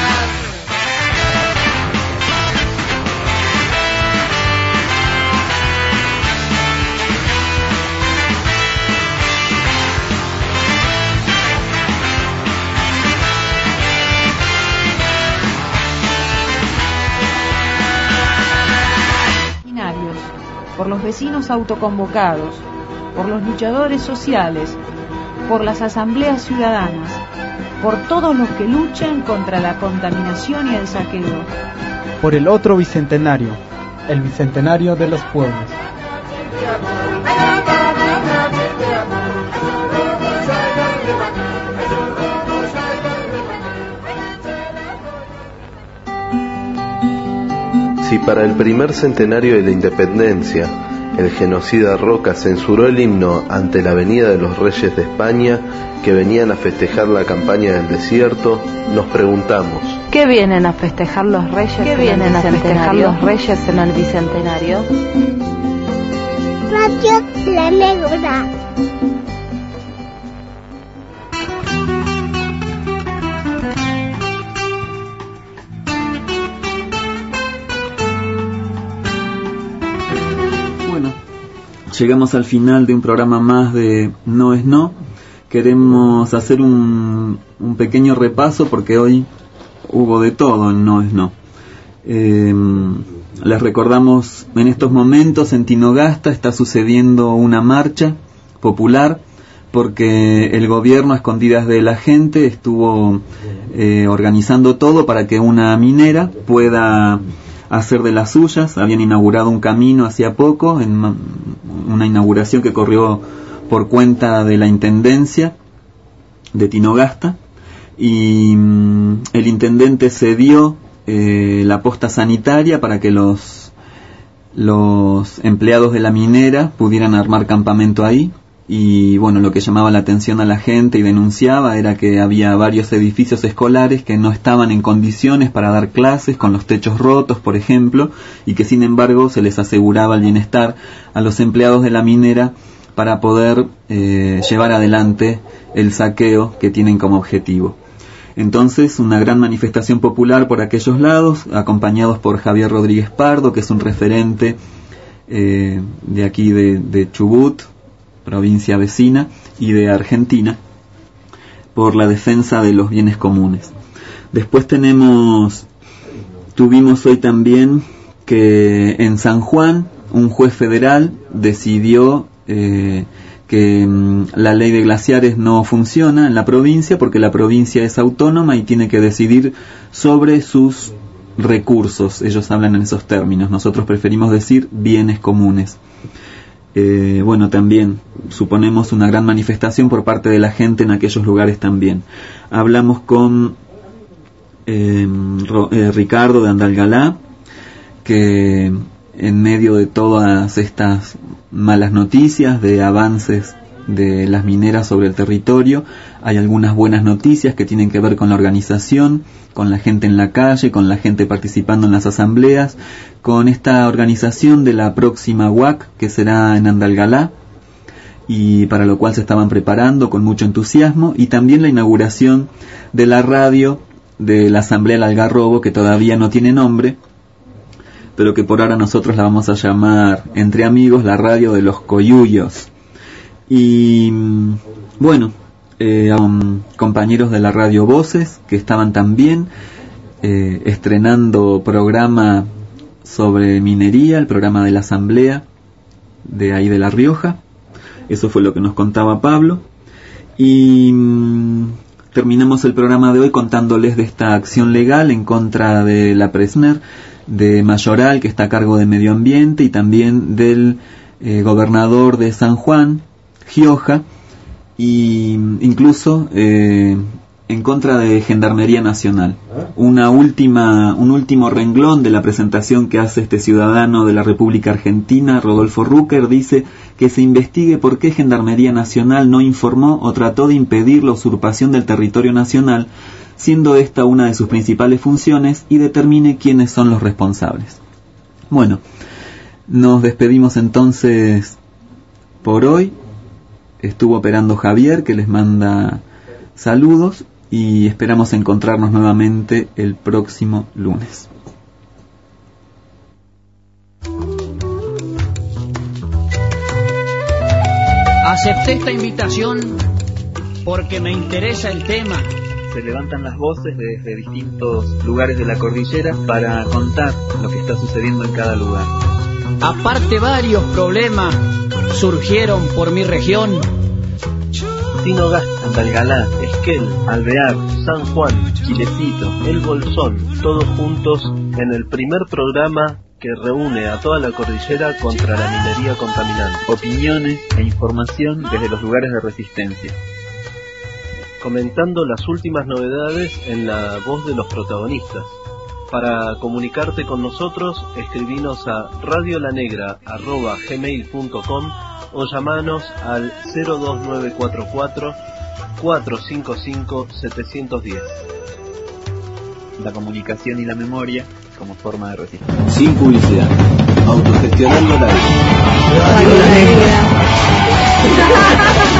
Por los vecinos autoconvocados, por los luchadores sociales, por las asambleas ciudadanas, por todos los que luchan contra la contaminación y el saqueo. Por el otro bicentenario, el bicentenario de los pueblos. Si para el primer centenario de la independencia el genocida Roca censuró el himno ante la Avenida de los Reyes de España, que venían a festejar la campaña del desierto, nos preguntamos: ¿qué vienen a festejar los reyes? ¿Qué vienen a festejar los reyes en el bicentenario? Radio La Negra. Llegamos al final de un programa más de No es No. queremos hacer un, un pequeño repaso porque hoy hubo de todo en No es No. Eh, les recordamos, en estos momentos en Tinogasta está sucediendo una marcha popular porque el gobierno, a escondidas de la gente, estuvo eh, organizando todo para que una minera pueda hacer de las suyas. Habían inaugurado un camino hacía poco, en una inauguración que corrió por cuenta de la Intendencia de Tinogasta, y mm, el intendente cedió eh, la posta sanitaria para que los, los empleados de la minera pudieran armar campamento ahí. Y bueno, lo que llamaba la atención a la gente y denunciaba era que había varios edificios escolares que no estaban en condiciones para dar clases, con los techos rotos, por ejemplo, y que sin embargo se les aseguraba el bienestar a los empleados de la minera para poder eh, llevar adelante el saqueo que tienen como objetivo. Entonces, una gran manifestación popular por aquellos lados, acompañados por Javier Rodríguez Pardo, que es un referente eh, de aquí de, de Chubut, provincia vecina, y de Argentina, por la defensa de los bienes comunes. Después tenemos, tuvimos hoy también que en San Juan un juez federal decidió eh, que mm, la ley de glaciares no funciona en la provincia porque la provincia es autónoma y tiene que decidir sobre sus recursos. Ellos hablan en esos términos, nosotros preferimos decir bienes comunes. Eh, bueno, también suponemos una gran manifestación por parte de la gente en aquellos lugares también. Hablamos con eh, Ro, eh, Ricardo de Andalgalá, que en medio de todas estas malas noticias de avances de las mineras sobre el territorio, hay algunas buenas noticias que tienen que ver con la organización, con la gente en la calle, con la gente participando en las asambleas, con esta organización de la próxima U A C que será en Andalgalá, y para lo cual se estaban preparando con mucho entusiasmo, y también la inauguración de la radio de la Asamblea del Algarrobo, que todavía no tiene nombre, pero que por ahora nosotros la vamos a llamar, entre amigos, la radio de los Coyuyos. Y bueno, eh, um, compañeros de la radio Voces que estaban también eh, estrenando programa sobre minería, el programa de la asamblea de ahí de La Rioja. Eso fue lo que nos contaba Pablo. Y um, terminamos el programa de hoy contándoles de esta acción legal en contra de la Presmer de Mayoral, que está a cargo de Medio Ambiente, y también del eh, gobernador de San Juan, Gioja, y incluso eh, en contra de Gendarmería Nacional. Una última, un último renglón de la presentación que hace este ciudadano de la República Argentina, Rodolfo Rucker, dice que se investigue por qué Gendarmería Nacional no informó o trató de impedir la usurpación del territorio nacional, siendo esta una de sus principales funciones, y determine quiénes son los responsables. Bueno, nos despedimos entonces por hoy. Estuvo operando Javier, que les manda saludos, y esperamos encontrarnos nuevamente el próximo lunes. Acepté esta invitación porque me interesa el tema. Se levantan las voces desde distintos lugares de la cordillera para contar lo que está sucediendo en cada lugar. Aparte, varios problemas surgieron por mi región. Tinogasta, Andalgalá, Esquel, Alvear, San Juan, Chilecito, El Bolsón, todos juntos en el primer programa que reúne a toda la cordillera contra la minería contaminante. Opiniones e información desde los lugares de resistencia. Comentando las últimas novedades en la voz de los protagonistas. Para comunicarte con nosotros, escribinos a radiolanegra arroba gmail punto com o llamanos al cero dos nueve cuatro cuatro, cuatro cinco cinco, siete uno cero. La comunicación y la memoria como forma de resistencia. Sin publicidad. Autogestionando la vida. Radio La Negra.